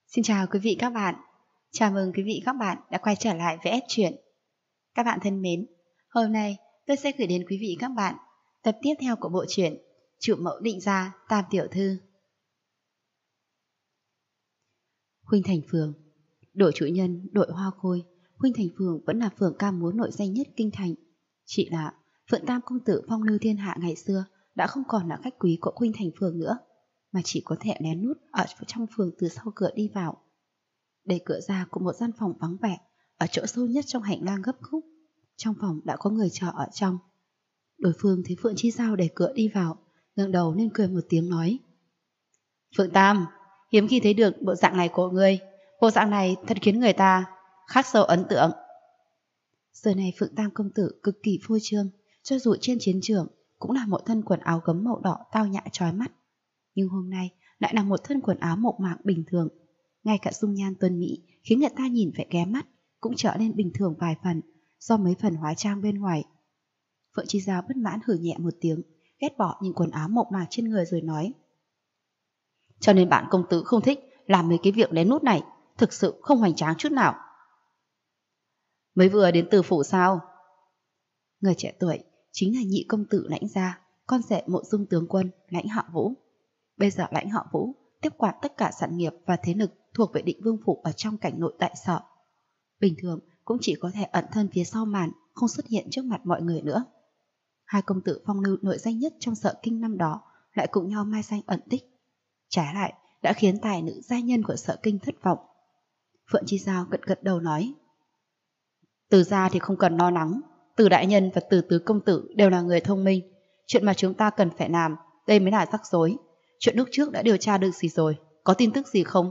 Xin chào quý vị các bạn. Chào mừng quý vị các bạn đã quay trở lại với S Truyện. Các bạn thân mến, hôm nay tôi sẽ gửi đến quý vị các bạn tập tiếp theo của bộ truyện Chủ mẫu định gia Tam tiểu thư. Khuynh Thành Phường. Đội chủ nhân đội Hoa Khôi, Khuynh Thành Phường vẫn là phường ca múa nổi danh nhất kinh thành. Chỉ là Phượng Tam công tử phong lưu thiên hạ ngày xưa đã không còn là khách quý của Khuynh Thành Phường nữa, mà chỉ có thể lén nút ở trong phường từ sau cửa đi vào. Đẩy cửa ra của một gian phòng vắng vẻ ở chỗ sâu nhất trong hành lang gấp khúc. Trong phòng đã có người chờ ở trong. Đối phương thấy Phượng Chi Giao đẩy cửa đi vào, ngẩng đầu lên cười một tiếng nói: Phượng Tam, hiếm khi thấy được bộ dạng này của ngươi. Bộ dạng này thật khiến người ta khắc sâu ấn tượng. Giờ này Phượng Tam công tử cực kỳ phô trương, cho dù trên chiến trường cũng là một thân quần áo gấm màu đỏ tao nhã chói mắt, nhưng hôm nay lại là một thân quần áo mộc mạc bình thường. Ngay cả dung nhan tuấn mỹ khiến người ta nhìn phải ghé mắt cũng trở nên bình thường vài phần do mấy phần hóa trang bên ngoài. Phượng Chi Giao bất mãn hừ nhẹ một tiếng, ghét bỏ những quần áo mộc mạc trên người rồi nói: Cho nên bạn công tử không thích làm mấy cái việc lén nút này, thực sự không hoành tráng chút nào. Mới vừa đến từ phủ sao? Người trẻ tuổi chính là nhị công tử Lãnh gia, con rể Mộ Dung tướng quân Lãnh Hạ Vũ. Bây giờ Lãnh Hạ Vũ tiếp quản tất cả sản nghiệp và thế lực thuộc về Định Vương phủ ở trong cảnh nội đại sở. Bình thường cũng chỉ có thể ẩn thân phía sau màn, không xuất hiện trước mặt mọi người nữa. Hai công tử phong lưu nổi danh nhất trong Sở Kinh năm đó lại cùng nhau mai danh ẩn tích, trái lại đã khiến tài nữ giai nhân của Sở Kinh thất vọng. Phượng Chi Giao gật gật đầu nói: Từ gia thì không cần lo lắng, Từ đại nhân và Từ tứ công tử đều là người thông minh. Chuyện mà chúng ta cần phải làm đây mới là rắc rối. Chuyện lúc trước đã điều tra được gì rồi, có tin tức gì không?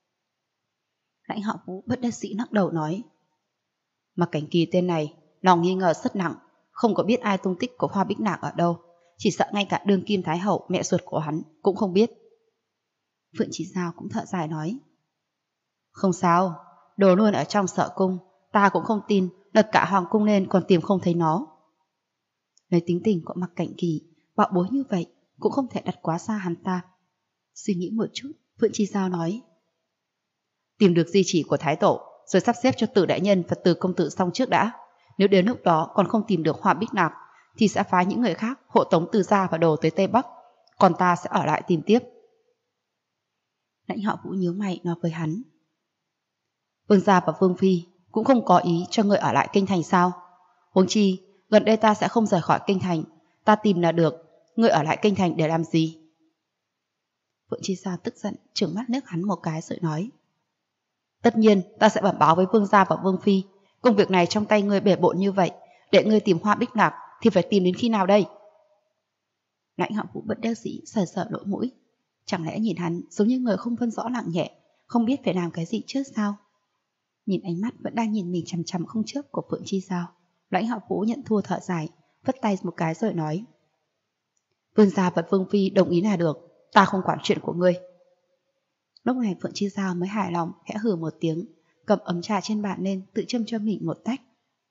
Lãnh Hạ Vũ bất đắc dĩ lắc đầu nói: Mặc Cảnh Kỳ tên này lòng nghi ngờ rất nặng, không có biết ai tung tích của Hoa Bích Nạc ở đâu, chỉ sợ ngay cả đương kim thái hậu mẹ ruột của hắn cũng không biết. Phượng Chí Giao cũng thở dài nói: Không sao, đồ luôn ở trong Sở cung, ta cũng không tin lật cả hoàng cung lên còn tìm không thấy nó. Lấy tính tình của Mặc Cảnh Kỳ bạo bối như vậy cũng không thể đặt quá xa hắn ta. Suy nghĩ một chút, Phượng Chi Giao nói: Tìm được di chỉ của thái tổ rồi sắp xếp cho Từ đại nhân và Từ công tử xong trước đã. Nếu đến lúc đó còn không tìm được Hoa Bích Nạc thì sẽ phái những người khác hộ tống Từ gia và đồ tới Tây Bắc, còn ta sẽ ở lại tìm tiếp. Lãnh Hạ Vũ nhíu mày nói với hắn: Vương gia và Vương phi cũng không có ý cho người ở lại kinh thành sao? Huống chi gần đây ta sẽ không rời khỏi kinh thành, ta tìm là được, người ở lại kinh thành để làm gì? Phượng Chi Giao tức giận trừng mắt liếc hắn một cái rồi nói: Tất nhiên ta sẽ bẩm báo với Vương gia và Vương phi. Công việc này trong tay ngươi bể bộn như vậy, để ngươi tìm Hoa Bích Nạc thì phải tìm đến khi nào đây? Lãnh Hạ Vũ bất đắc dĩ sờ sờ lỗ mũi, chẳng lẽ nhìn hắn giống như người không phân rõ nặng nhẹ, không biết phải làm cái gì trước sao? Nhìn ánh mắt vẫn đang nhìn mình chằm chằm không chớp của Phượng Chi Giao, Lãnh Hạ Vũ nhận thua thở dài, vất tay một cái rồi nói: Vương gia và Vương phi đồng ý là được, ta không quản chuyện của ngươi. Lúc này Phượng Chi Giao mới hài lòng khẽ hừ một tiếng, cầm ấm trà trên bàn lên tự châm cho mình một tách.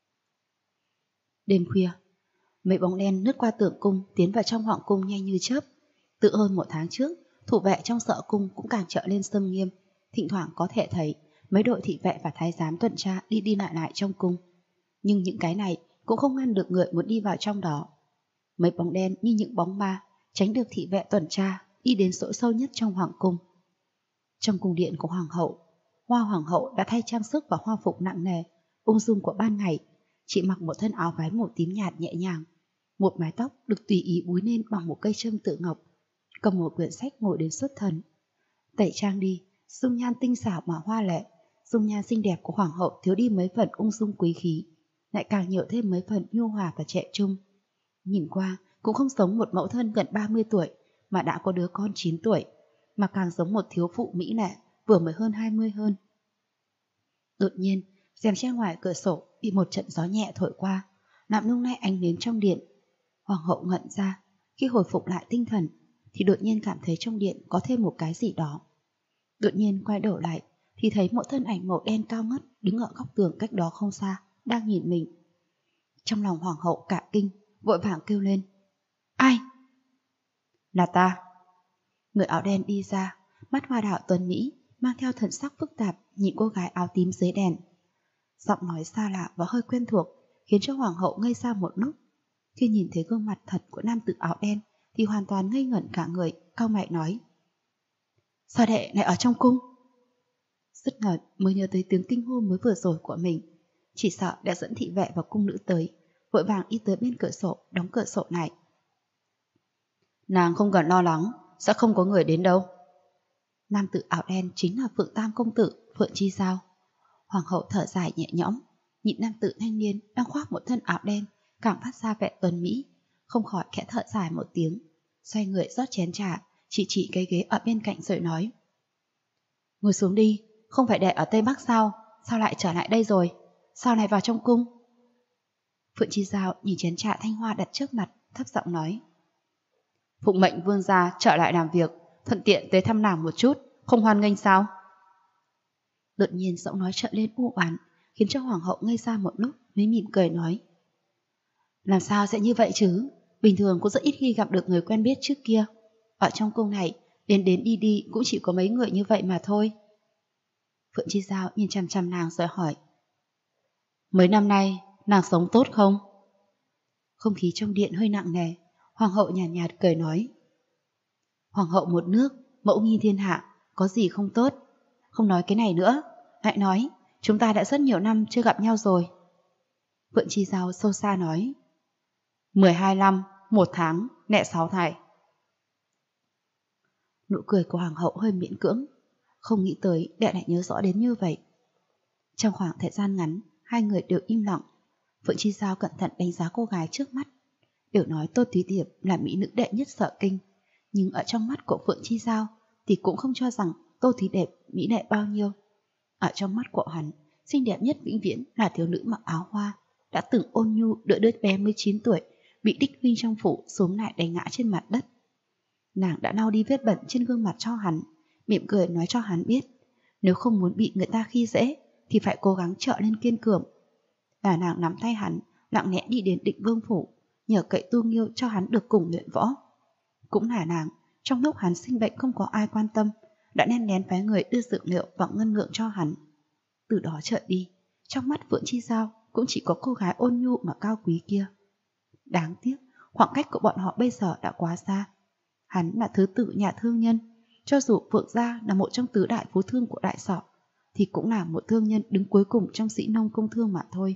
Đêm khuya, mấy bóng đen lướt qua tường cung tiến vào trong hoàng cung nhanh như chớp. Từ hơn một tháng trước, thủ vệ trong Sở cung cũng càng trở lên xâm nghiêm, thỉnh thoảng có thể thấy mấy đội thị vệ và thái giám tuần tra đi đi lại lại trong cung. Nhưng những cái này cũng không ngăn được người muốn đi vào trong đó. Mấy bóng đen như những bóng ma tránh được thị vệ tuần tra đi đến chỗ sâu nhất trong hoàng cung. Trong cung điện của hoàng hậu, Hoa hoàng hậu đã thay trang sức và hoa phục nặng nề, ung dung của ban ngày, chỉ mặc một thân áo váy màu tím nhạt nhẹ nhàng, một mái tóc được tùy ý búi lên bằng một cây châm tự ngọc, cầm một quyển sách ngồi đến xuất thần. Tẩy trang đi, dung nhan tinh xảo mà hoa lệ, dung nhan xinh đẹp của hoàng hậu thiếu đi mấy phần ung dung quý khí, lại càng nhiều thêm mấy phần nhu hòa và trẻ trung. Nhìn qua cũng không giống một mẫu thân gần 30 tuổi mà đã có đứa con 9 tuổi, mà càng giống một thiếu phụ mỹ lệ vừa mới hơn 20 hơn. Đột nhiên, rèm che ngoài cửa sổ bị một trận gió nhẹ thổi qua, làm lung lay ánh nến trong điện. Hoàng hậu ngẩn ra, khi hồi phục lại tinh thần thì đột nhiên cảm thấy trong điện có thêm một cái gì đó. Đột nhiên quay đầu lại thì thấy một thân ảnh màu đen cao ngất đứng ở góc tường cách đó không xa, đang nhìn mình. Trong lòng hoàng hậu cả kinh, vội vàng kêu lên: Ai? Là ta. Người áo đen đi ra, mắt hoa đảo tuấn mỹ, mang theo thần sắc phức tạp nhìn cô gái áo tím dưới đèn. Giọng nói xa lạ và hơi quen thuộc khiến cho hoàng hậu ngây ra một lúc. Khi nhìn thấy gương mặt thật của nam tử áo đen thì hoàn toàn ngây ngẩn cả người, cau mày nói: Sao đệ lại ở trong cung? Dứt lời mới nhớ tới tiếng kinh hô mới vừa rồi của mình, chỉ sợ đã dẫn thị vệ và cung nữ tới, vội vàng đi tới bên cửa sổ, đóng cửa sổ lại. Nàng không cần lo lắng, sẽ không có người đến đâu. Nam tử áo đen chính là Phượng Tam công tử Phượng Chi Giao. Hoàng hậu thở dài nhẹ nhõm, nhìn nam tử thanh niên đang khoác một thân áo đen càng phát ra vẻ tuấn mỹ, không khỏi khẽ thở dài một tiếng, xoay người rót chén trà, chỉ cái ghế ở bên cạnh rồi nói: Ngồi xuống đi, không phải đệ ở Tây Bắc sao? Sao lại trở lại đây rồi? Sao lại vào trong cung? Phượng Chi Giao nhìn chén trà thanh hoa đặt trước mặt, thấp giọng nói: Phụng mệnh vương gia trở lại làm việc, thuận tiện tới thăm nàng một chút, không hoan nghênh sao? Đột nhiên giọng nói trở lên u oán, khiến cho hoàng hậu ngây ra một lúc mới mỉm cười nói: Làm sao sẽ như vậy chứ? Bình thường cũng rất ít khi gặp được người quen biết trước kia. Ở trong cung này, đến đi đi cũng chỉ có mấy người như vậy mà thôi. Phượng Chi Giao nhìn chằm chằm nàng rồi hỏi: Mấy năm nay, nàng sống tốt không? Không khí trong điện hơi nặng nề, hoàng hậu nhàn nhạt cười nói: Hoàng hậu một nước, mẫu nghi thiên hạ, có gì không tốt? Không nói cái này nữa, lại nói, chúng ta đã rất nhiều năm chưa gặp nhau rồi. Phượng Chi Giao sâu xa nói: 12 năm, 1 tháng, nẹ 6 thải. Nụ cười của hoàng hậu hơi miễn cưỡng, không nghĩ tới đệ lại nhớ rõ đến như vậy. Trong khoảng thời gian ngắn, hai người đều im lặng. Phượng Chi Giao cẩn thận đánh giá cô gái trước mắt. Đều nói Tô Thúy Điệp là mỹ nữ đệ nhất Sở Kinh, nhưng ở trong mắt của Phượng Chi Giao thì cũng không cho rằng Tô Thúy Điệp mỹ đệ bao nhiêu. Ở trong mắt của hắn, xinh đẹp nhất vĩnh viễn là thiếu nữ mặc áo hoa, đã từng ôn nhu đỡ đứa bé 19 tuổi bị đích huynh trong phủ xúm lại đánh ngã trên mặt đất. Nàng đã lau đi vết bẩn trên gương mặt cho hắn, mỉm cười nói cho hắn biết, nếu không muốn bị người ta khi dễ thì phải cố gắng trở nên kiên cường. Và nàng nắm tay hắn, lặng lẽ đi đến Định Vương phủ, nhờ cậy tu nghiêu cho hắn được cùng luyện võ. Cũng là nàng, trong lúc hắn sinh bệnh không có ai quan tâm, đã len lén phái người đưa dược liệu và ngân lượng cho hắn. Từ đó trở đi, trong mắt Phượng Chi Giao cũng chỉ có cô gái ôn nhu mà cao quý kia. Đáng tiếc, khoảng cách của bọn họ bây giờ đã quá xa. Hắn là thứ tử nhà thương nhân, cho dù Phượng gia là một trong tứ đại phú thương của Đại Sở, thì cũng là một thương nhân đứng cuối cùng trong sĩ nông công thương mà thôi.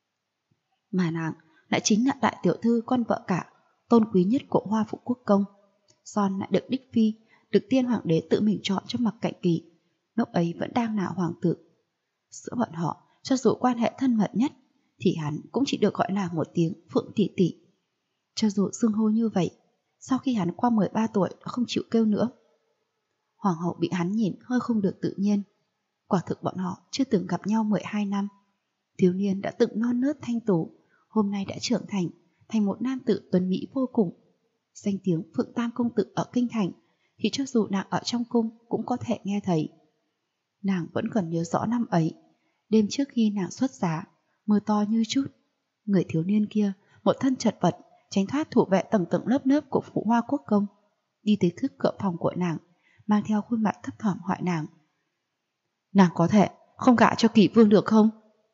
Mà nàng lại chính là đại tiểu thư con vợ cả, tôn quý nhất của Hoa Phụ Quốc công. Son lại được đích phi, được tiên hoàng đế tự mình chọn cho Mặc Cạnh Kỳ, lúc ấy vẫn đang là hoàng tử. Giữa bọn họ, cho dù quan hệ thân mật nhất, thì hắn cũng chỉ được gọi là một tiếng Phượng tỷ tỷ. Cho dù xưng hô như vậy, sau khi hắn qua 13 tuổi đã không chịu kêu nữa. Hoàng hậu bị hắn nhìn hơi không được tự nhiên. Quả thực bọn họ chưa từng gặp nhau 12 năm. Thiếu niên đã từng non nớt thanh tú, hôm nay đã trưởng thành một nam tử tuấn mỹ vô cùng. Danh tiếng Phượng Tam công tử ở kinh thành thì cho dù nàng ở trong cung cũng có thể nghe thấy. Nàng vẫn còn nhớ rõ năm ấy, đêm trước khi nàng xuất giá, mưa to như chút. Người thiếu niên kia, một thân chật vật, tránh thoát thủ vệ tầng tầng lớp lớp của Phụ Hoa Quốc công, đi tới trước cửa phòng của nàng, mang theo khuôn mặt thấp thỏm hỏi nàng: Nàng có thể không gả cho Kỷ Vương được không?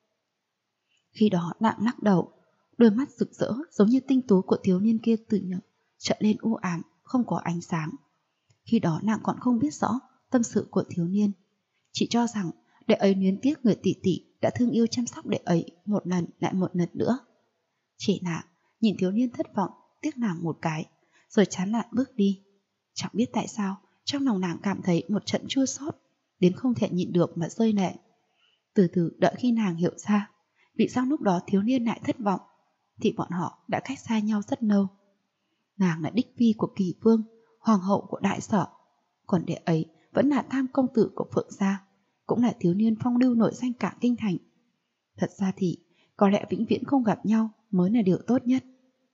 Khi đó nàng lắc đầu, đôi mắt rực rỡ giống như tinh tú của thiếu niên kia tự nhật trở lên u ám, không có ánh sáng. Khi đó nàng còn không biết rõ tâm sự của thiếu niên, chỉ cho rằng đệ ấy luyến tiếc người tỷ tỷ đã thương yêu chăm sóc đệ ấy một lần lại một lần nữa. Chỉ là nhìn thiếu niên thất vọng, tiếc nàng một cái, rồi chán nản bước đi. Chẳng biết tại sao trong lòng nàng cảm thấy một trận chua xót đến không thể nhịn được mà rơi lệ. Từ từ đợi khi nàng hiểu ra vì sao lúc đó thiếu niên lại thất vọng, thì bọn họ đã cách xa nhau rất lâu. Nàng là đích phi của Kỳ Vương, hoàng hậu của Đại Sở, còn đệ ấy vẫn là tam công tử của Phượng gia, cũng là thiếu niên phong lưu nổi danh cả kinh thành. Thật ra thì có lẽ vĩnh viễn không gặp nhau mới là điều tốt nhất.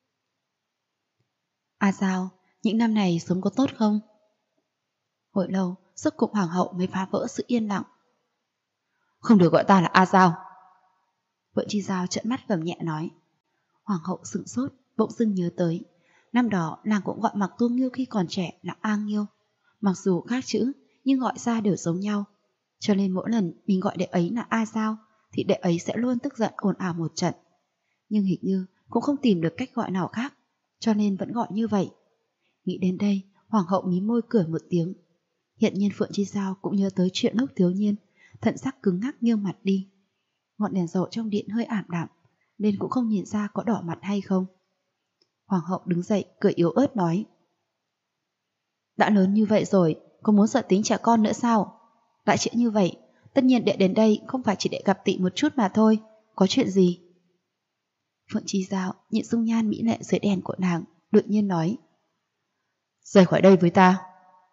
A Giao, những năm này sống có tốt không? Hồi lâu, rốt cục hoàng hậu mới phá vỡ sự yên lặng. Không được gọi ta là A Giao. Phượng Chi Giao trợn mắt gầm nhẹ nói. Hoàng hậu sửng sốt, bỗng dưng nhớ tới, năm đó nàng cũng gọi Mặc Tu Nghiêu khi còn trẻ là A Nghiêu. Mặc dù khác chữ, nhưng gọi ra đều giống nhau, Cho nên mỗi lần mình gọi đệ ấy là A Giao thì đệ ấy sẽ luôn tức giận ồn ào một trận. Nhưng hình như cũng không tìm được cách gọi nào khác, cho nên vẫn gọi như vậy. Nghĩ đến đây, hoàng hậu mí môi cười một tiếng. Hiện nhiên Phượng Chi Giao cũng nhớ tới chuyện lúc thiếu niên, thận sắc cứng ngắc nghiêng mặt đi. Ngọn đèn dầu trong điện hơi ảm đạm, nên cũng không nhìn ra có đỏ mặt hay không. Hoàng hậu đứng dậy cười yếu ớt nói: đã lớn như vậy rồi, có muốn sợ tính trẻ con nữa sao? Lại chuyện như vậy, tất nhiên đệ đến đây không phải chỉ để gặp Tị một chút mà thôi. Có chuyện gì? Phượng Chi Giao nhìn dung nhan mỹ lệ dưới đèn của nàng, đột nhiên nói: rời khỏi đây với ta.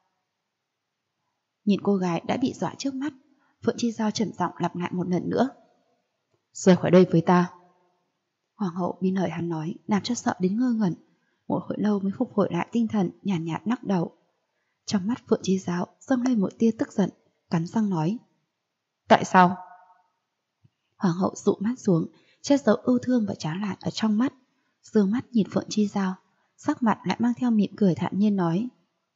Nhìn cô gái đã bị dọa trước mắt, Phượng Chi Giao trầm giọng lặp lại một lần nữa: rời khỏi đây với ta. Hoàng hậu bị lời hắn nói làm cho sợ đến ngơ ngẩn, một hồi lâu mới phục hồi lại tinh thần, nhàn nhạt lắc đầu. Trong mắt Phượng Chi Giao dâng lên một tia tức giận, cắn răng nói: tại sao? Hoàng hậu dụ mắt xuống, che giấu ưu thương và chán nản ở trong mắt, dương mắt nhìn Phượng Chi Giao, sắc mặt lại mang theo mỉm cười thản nhiên nói: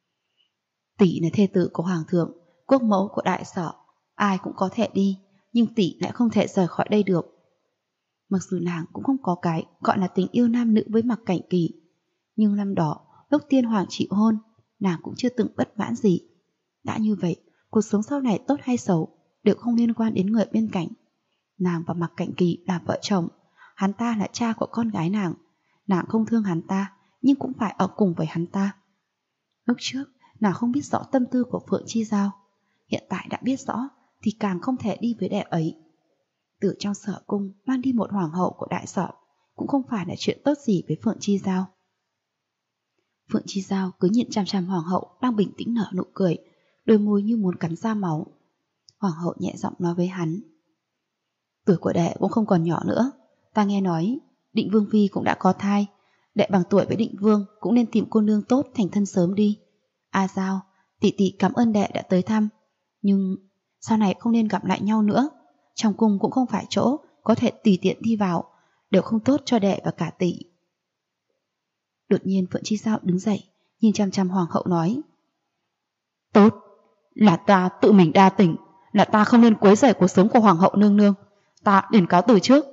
tỷ là thê tử của hoàng thượng, quốc mẫu của đại sở, ai cũng có thể đi, nhưng tỷ lại không thể rời khỏi đây được. Mặc dù nàng cũng không có cái gọi là tình yêu nam nữ với Mặc Cảnh Kỳ, nhưng năm đó lúc tiên hoàng chịu hôn, nàng cũng chưa từng bất mãn gì. Đã như vậy, cuộc sống sau này tốt hay xấu đều không liên quan đến người bên cạnh. Nàng và Mặc Cảnh Kỳ là vợ chồng, hắn ta là cha của con gái nàng. Nàng không thương hắn ta, nhưng cũng phải ở cùng với hắn ta. Lúc trước, nàng không biết rõ tâm tư của Phượng Chi Giao, hiện tại đã biết rõ thì càng không thể đi với đệ ấy. Từ trong sở cung mang đi một hoàng hậu của đại sở cũng không phải là chuyện tốt gì với Phượng Chi Giao. Phượng Chi Giao cứ nhìn chằm chằm hoàng hậu đang bình tĩnh nở nụ cười, đôi môi như muốn cắn ra máu. Hoàng hậu nhẹ giọng nói với hắn: tuổi của đệ cũng không còn nhỏ nữa, ta nghe nói Định Vương phi cũng đã có thai, đệ bằng tuổi với Định Vương cũng nên tìm cô nương tốt thành thân sớm đi. A Giao, tỷ tỷ cảm ơn đệ đã tới thăm, nhưng sau này không nên gặp lại nhau nữa. Trong cung cũng không phải chỗ có thể tùy tiện đi vào, đều không tốt cho đệ và cả tỷ. Đột nhiên Phượng Chi Giao đứng dậy, nhìn chằm chằm hoàng hậu nói: tốt, là ta tự mình đa tình, là ta không nên quấy rầy cuộc sống của hoàng hậu nương nương, ta liền cáo từ trước.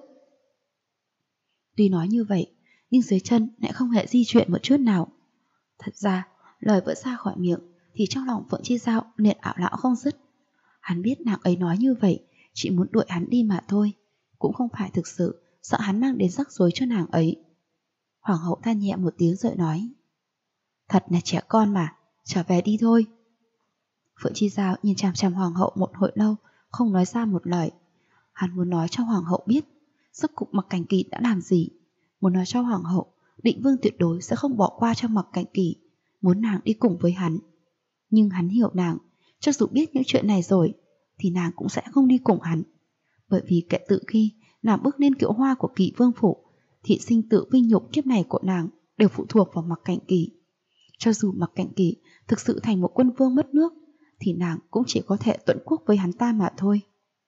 Tuy nói như vậy, nhưng dưới chân lại không hề di chuyển một chút nào. Thật ra, lời vừa ra khỏi miệng thì trong lòng Phượng Chi Giao liền ảo não không dứt. Hắn biết nàng ấy nói như vậy chỉ muốn đuổi hắn đi mà thôi, cũng không phải thực sự sợ hắn mang đến rắc rối cho nàng ấy. Hoàng hậu than nhẹ một tiếng rồi nói: thật là trẻ con mà, trở về đi thôi. Phượng Chi Giao nhìn chằm chằm hoàng hậu một hồi lâu, không nói ra một lời. Hắn muốn nói cho hoàng hậu biết rốt cuộc Mặc Cảnh Kỳ đã làm gì, muốn nói cho hoàng hậu Định Vương tuyệt đối sẽ không bỏ qua cho Mặc Cảnh Kỳ, muốn nàng đi cùng với hắn. Nhưng hắn hiểu nàng, cho dù biết những chuyện này rồi thì nàng cũng sẽ không đi cùng hắn, bởi vì kể từ khi nàng bước lên kiệu hoa của Kỳ Vương phủ thì sinh tử vinh nhục kiếp này của nàng đều phụ thuộc vào Mặc Cảnh Kỳ. Cho dù Mặc Cảnh Kỳ thực sự thành một quân vương mất nước thì nàng cũng chỉ có thể tuẫn quốc với hắn ta mà thôi.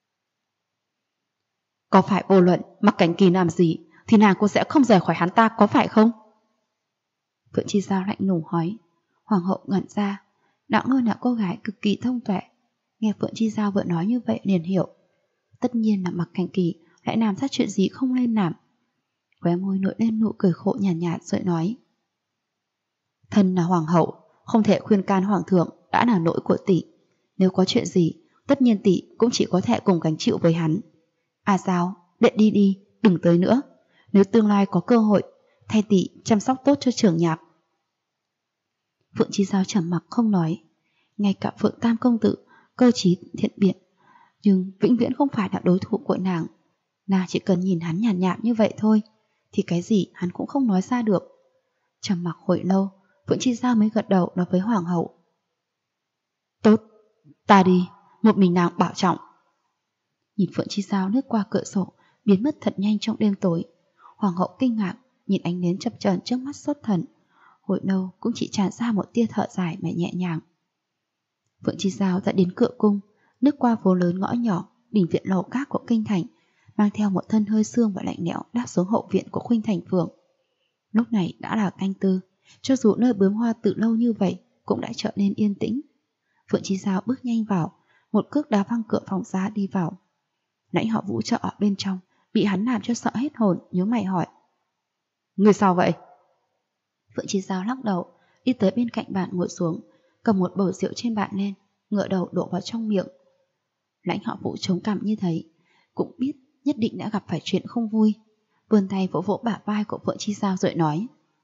Có phải vô luận Mặc Cảnh Kỳ làm gì thì nàng cũng sẽ không rời khỏi hắn ta, có phải không? Phượng Chi Giao lạnh lùng hỏi. Hoàng hậu ngẩn ra, Đạo Ngư là cô gái cực kỳ thông tuệ, nghe Phượng Chi Giao vừa nói như vậy liền hiểu. Tất nhiên là Mặc Cảnh Kỳ lại làm ra chuyện gì không nên làm. Khóe môi nổi lên nụ cười khổ nhàn nhạt rồi nói: thân là hoàng hậu, không thể khuyên can hoàng thượng đã là lỗi của tỷ. Nếu có chuyện gì, tất nhiên tỷ cũng chỉ có thể cùng gánh chịu với hắn. À sao, đệ đi đi, đừng tới nữa. Nếu tương lai có cơ hội, thay tỷ chăm sóc tốt cho trưởng nhạc. Phượng Chi Giao trầm mặc không nói. Ngay cả Phượng Tam công tử, cơ trí thiện biện, nhưng vĩnh viễn không phải là đối thủ của nàng. Nàng chỉ cần nhìn hắn nhàn nhạt như vậy thôi, thì cái gì hắn cũng không nói ra được. Trầm mặc hồi lâu, Phượng Chi Giao mới gật đầu nói với hoàng hậu: tốt, ta đi, một mình nàng bảo trọng. Nhìn Phượng Chi Giao lướt qua cửa sổ, biến mất thật nhanh trong đêm tối. Hoàng hậu kinh ngạc, nhìn ánh nến chập chờn trước mắt xuất thần. Hồi lâu cũng chỉ tràn ra một tia thở dài mà nhẹ nhàng. Phượng Chi Giao đã đến cửa cung, lướt qua phố lớn ngõ nhỏ, đình viện lầu các của kinh thành, mang theo một thân hơi sương và lạnh lẽo đáp xuống hậu viện của Khuynh Thành Phường. Lúc này đã là canh tư, cho dù nơi bướm hoa từ lâu như vậy cũng đã trở nên yên tĩnh. Phượng Chi Giao bước nhanh vào, một cước đá văng cửa phòng ra đi vào. Lãnh Họ Vũ chờ ở bên trong, bị hắn làm cho sợ hết hồn, nhíu mày hỏi: Người sao vậy? Phượng Chi Giao lắc đầu, đi tới bên cạnh bàn ngồi xuống, cầm một bầu rượu trên bàn lên, ngửa đầu đổ vào trong miệng. Lãnh Họ Vũ chống cằm như thấy, cũng biết nhất định đã gặp phải chuyện không vui, vươn tay vỗ vỗ bả vai của Phượng Chi Giao rồi nói: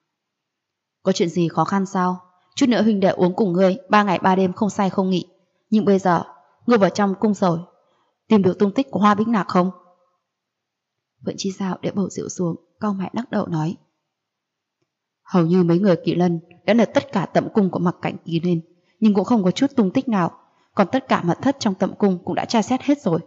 Có chuyện gì khó khăn sao? Chút nữa huynh đệ uống cùng ngươi 3 ngày 3 đêm không say không nghỉ, nhưng bây giờ ngươi vào trong cung rồi, tìm được tung tích của Hoa Bích Lạc không? Phượng Chi Giao để bầu rượu xuống, cau mày lắc đầu nói: Hầu như mấy người Kỵ Lân đã lật tất cả tẩm cung của Mặc Cảnh Kỳ lên, nhưng cũng không có chút tung tích nào, còn tất cả mật thất trong tẩm cung cũng đã tra xét hết rồi.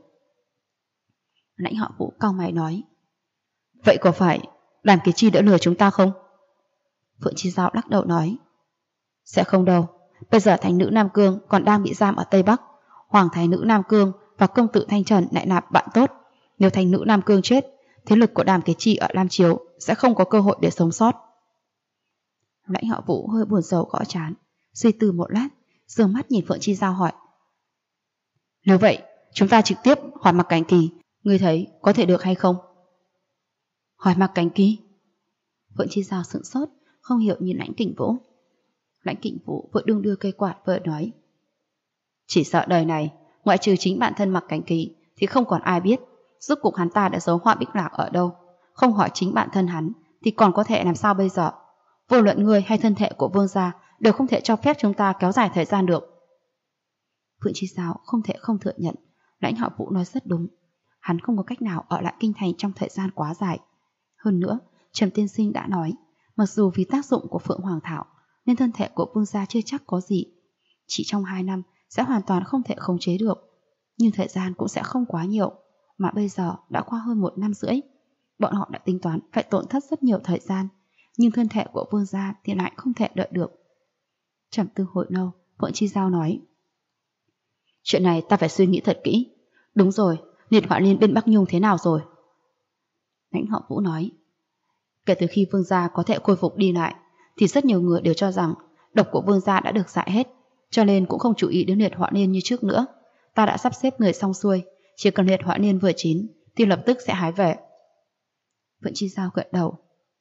Lãnh Họ Vũ cau mày nói: Vậy có phải Đàm Kỳ Chi đã lừa chúng ta không? Phượng Chi Giao lắc đầu nói: Sẽ không đâu, bây giờ thánh nữ Nam Cương còn đang bị giam ở Tây Bắc, hoàng thái nữ Nam Cương và công tử Thanh Trần lại là bạn tốt. Nếu thánh nữ Nam Cương chết, thế lực của Đàm Kỳ Chi ở Lam Chiếu sẽ không có cơ hội để sống sót. Lãnh Họ Vũ hơi buồn rầu gõ trán, suy tư một lát, dương mắt nhìn Phượng Chi Giao hỏi: Nếu vậy, chúng ta trực tiếp hỏi Mặc Cảnh Kỳ, ngươi thấy có thể được hay không? Hỏi Mặc Cảnh Kỳ? Phượng Chi Giao sững sốt, không hiểu nhìn Lãnh Kình Vũ. Lãnh Kình Vũ vừa đương đưa cây quạt vừa nói: Chỉ sợ đời này, ngoại trừ chính bản thân Mặc Cảnh Kỳ thì không còn ai biết rốt cuộc hắn ta đã giấu Hoa Bích Lạc ở đâu. Không hỏi chính bản thân hắn thì còn có thể làm sao bây giờ? Vô luận ngươi hay thân thể của vương gia đều không thể cho phép chúng ta kéo dài thời gian được. Phượng Chi Giao không thể không thừa nhận Lãnh Họ Vũ nói rất đúng. Hắn không có cách nào ở lại kinh thành trong thời gian quá dài. Hơn nữa, Trầm tiên sinh đã nói, mặc dù vì tác dụng của Phượng Hoàng Thảo nên thân thể của vương gia chưa chắc có gì, chỉ trong 2 năm sẽ hoàn toàn không thể khống chế được. Nhưng thời gian cũng sẽ không quá nhiều, mà bây giờ đã qua hơn 1 năm rưỡi. Bọn họ đã tính toán phải tổn thất rất nhiều thời gian, nhưng thân thể của vương gia thì lại không thể đợi được. Trầm tư hồi lâu, Phượng Chi Giao nói: Chuyện này ta phải suy nghĩ thật kỹ. Đúng rồi, Liệt Họa Liên bên Bắc Nhung thế nào rồi? Lãnh Họ Vũ nói: Kể từ khi vương gia có thể khôi phục đi lại thì rất nhiều người đều cho rằng độc của vương gia đã được dại hết, cho nên cũng không chú ý đến Liệt Họa Liên như trước nữa. Ta đã sắp xếp người xong xuôi, chỉ cần Liệt Họa Liên vừa chín thì lập tức sẽ hái về. Phượng Chi Giao gật đầu: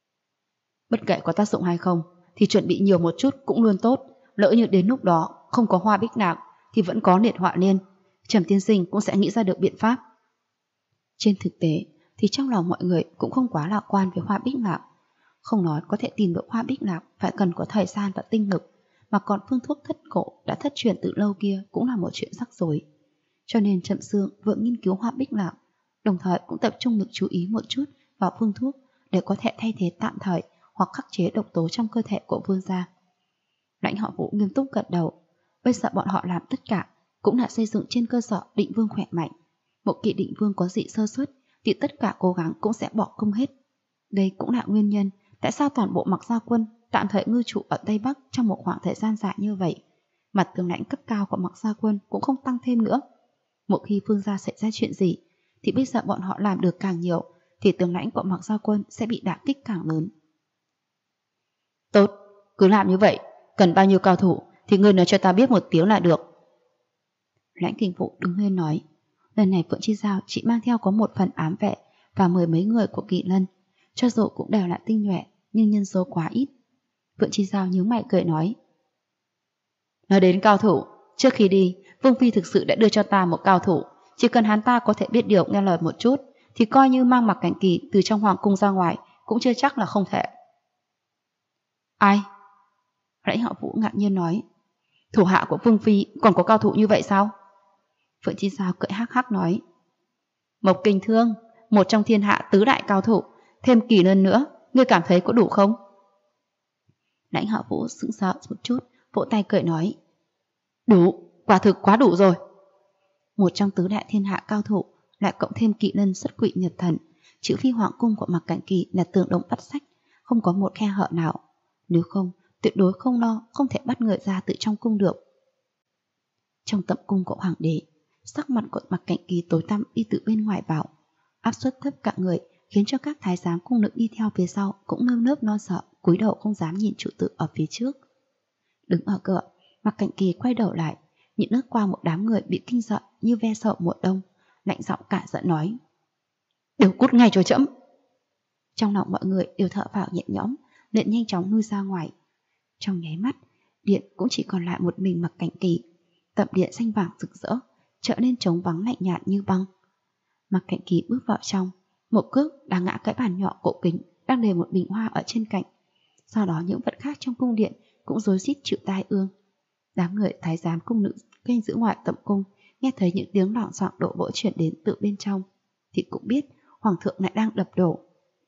Bất kể có tác dụng hay không thì chuẩn bị nhiều một chút cũng luôn tốt. Lỡ như đến lúc đó không có Hoa Bích Lạc thì vẫn có Liệt Họa Liên, Trầm tiên sinh cũng sẽ nghĩ ra được biện pháp. Trên thực tế thì trong lòng mọi người cũng không quá lạc quan về Hoa Bích Lạc. Không nói có thể tìm được Hoa Bích Lạc phải cần có thời gian và tinh lực, mà còn phương thuốc thất cổ đã thất truyền từ lâu kia cũng là một chuyện rắc rối. Cho nên Trầm Sương vừa nghiên cứu Hoa Bích Lạc, đồng thời cũng tập trung lực chú ý một chút vào phương thuốc để có thể thay thế tạm thời hoặc khắc chế độc tố trong cơ thể của vương gia. Lãnh Họ Vũ nghiêm túc gật đầu. Bây giờ bọn họ làm tất cả cũng là xây dựng trên cơ sở Định Vương khỏe mạnh. Một khi Định Vương có dị sơ suất thì tất cả cố gắng cũng sẽ bỏ công hết. Đây cũng là nguyên nhân tại sao toàn bộ Mặc Gia quân tạm thời ngư trụ ở Tây Bắc trong một khoảng thời gian dài như vậy. Mặt tướng lãnh cấp cao của Mặc Gia quân cũng không tăng thêm nữa. Một khi vương gia xảy ra chuyện gì thì bây giờ bọn họ làm được càng nhiều thì tướng lãnh của Mặc Gia quân sẽ bị đả kích càng lớn. Tốt, cứ làm như vậy. Cần bao nhiêu cao thủ thì ngươi nói cho ta biết một tiếng là được. Lãnh Kình Vũ đứng lên nói: Lần này Phượng Chi Giao chỉ mang theo có 1 phần ám vệ và 10 mấy người của Kỵ Lân, cho dù cũng đều là tinh nhuệ nhưng nhân số quá ít. Phượng Chi Giao nhướng mày cười nói: Nói đến cao thủ, trước khi đi Vương Phi thực sự đã đưa cho ta một cao thủ. Chỉ cần hắn ta có thể biết điều nghe lời một chút thì coi như mang Mặc Cảnh Kỳ từ trong hoàng cung ra ngoài cũng chưa chắc là không thể. Ai? Lãnh Họ Vũ ngạc nhiên nói: Thủ hạ của Vương Phi còn có cao thủ như vậy sao? Phượng Chi Giao cười hắc hắc nói: Mộc Kình Thương, một trong thiên hạ tứ đại cao thủ, thêm Kỳ Lân nữa, ngươi cảm thấy có đủ không? Lãnh Họ Vũ sững sờ một chút, vỗ tay cười nói: Đủ, quả thực quá đủ rồi. Một trong tứ đại thiên hạ cao thủ lại cộng thêm Kỵ Lân xuất quỵ nhật thần, chữ phi hoàng cung của Mặc Cảnh Kỳ là tường đồng bắt sách, không có một khe hở nào. Nếu không, tuyệt đối không lo không thể bắt người ra từ trong cung được. Trong tẩm cung của hoàng đế, sắc mặt của Mặc Cảnh Kỳ tối tăm đi từ bên ngoài vào, áp suất thấp cả người, khiến cho các thái giám cung nữ đi theo phía sau cũng nơm nớp lo sợ, cúi đầu không dám nhìn chủ tử ở phía trước. Đứng ở cửa, Mặc Cảnh Kỳ quay đầu lại, nhìn lướt qua một đám người bị kinh sợ như ve sậu mùa đông, lạnh giọng cả giận nói: "Đều cút ngay cho trẫm!" Trong lòng mọi người đều thở phào nhẹ nhõm, liền nhanh chóng lui ra ngoài. Trong nháy mắt, điện cũng chỉ còn lại một mình Mặc Cảnh Kỳ. Tầm điện xanh vàng rực rỡ, trở nên trống vắng lạnh nhạt như băng. Mặc Cảnh Kỳ bước vào trong, một cước đá ngã cái bàn nhỏ cổ kính đang để một bình hoa ở trên cạnh. Sau đó những vật khác trong cung điện cũng rối rít chịu tai ương. Đám người thái giám cung nữ canh giữ ngoại tẩm cung nghe thấy những tiếng loảng xoảng đổ vỡ chuyển đến từ bên trong, thì cũng biết hoàng thượng lại đang đập đổ.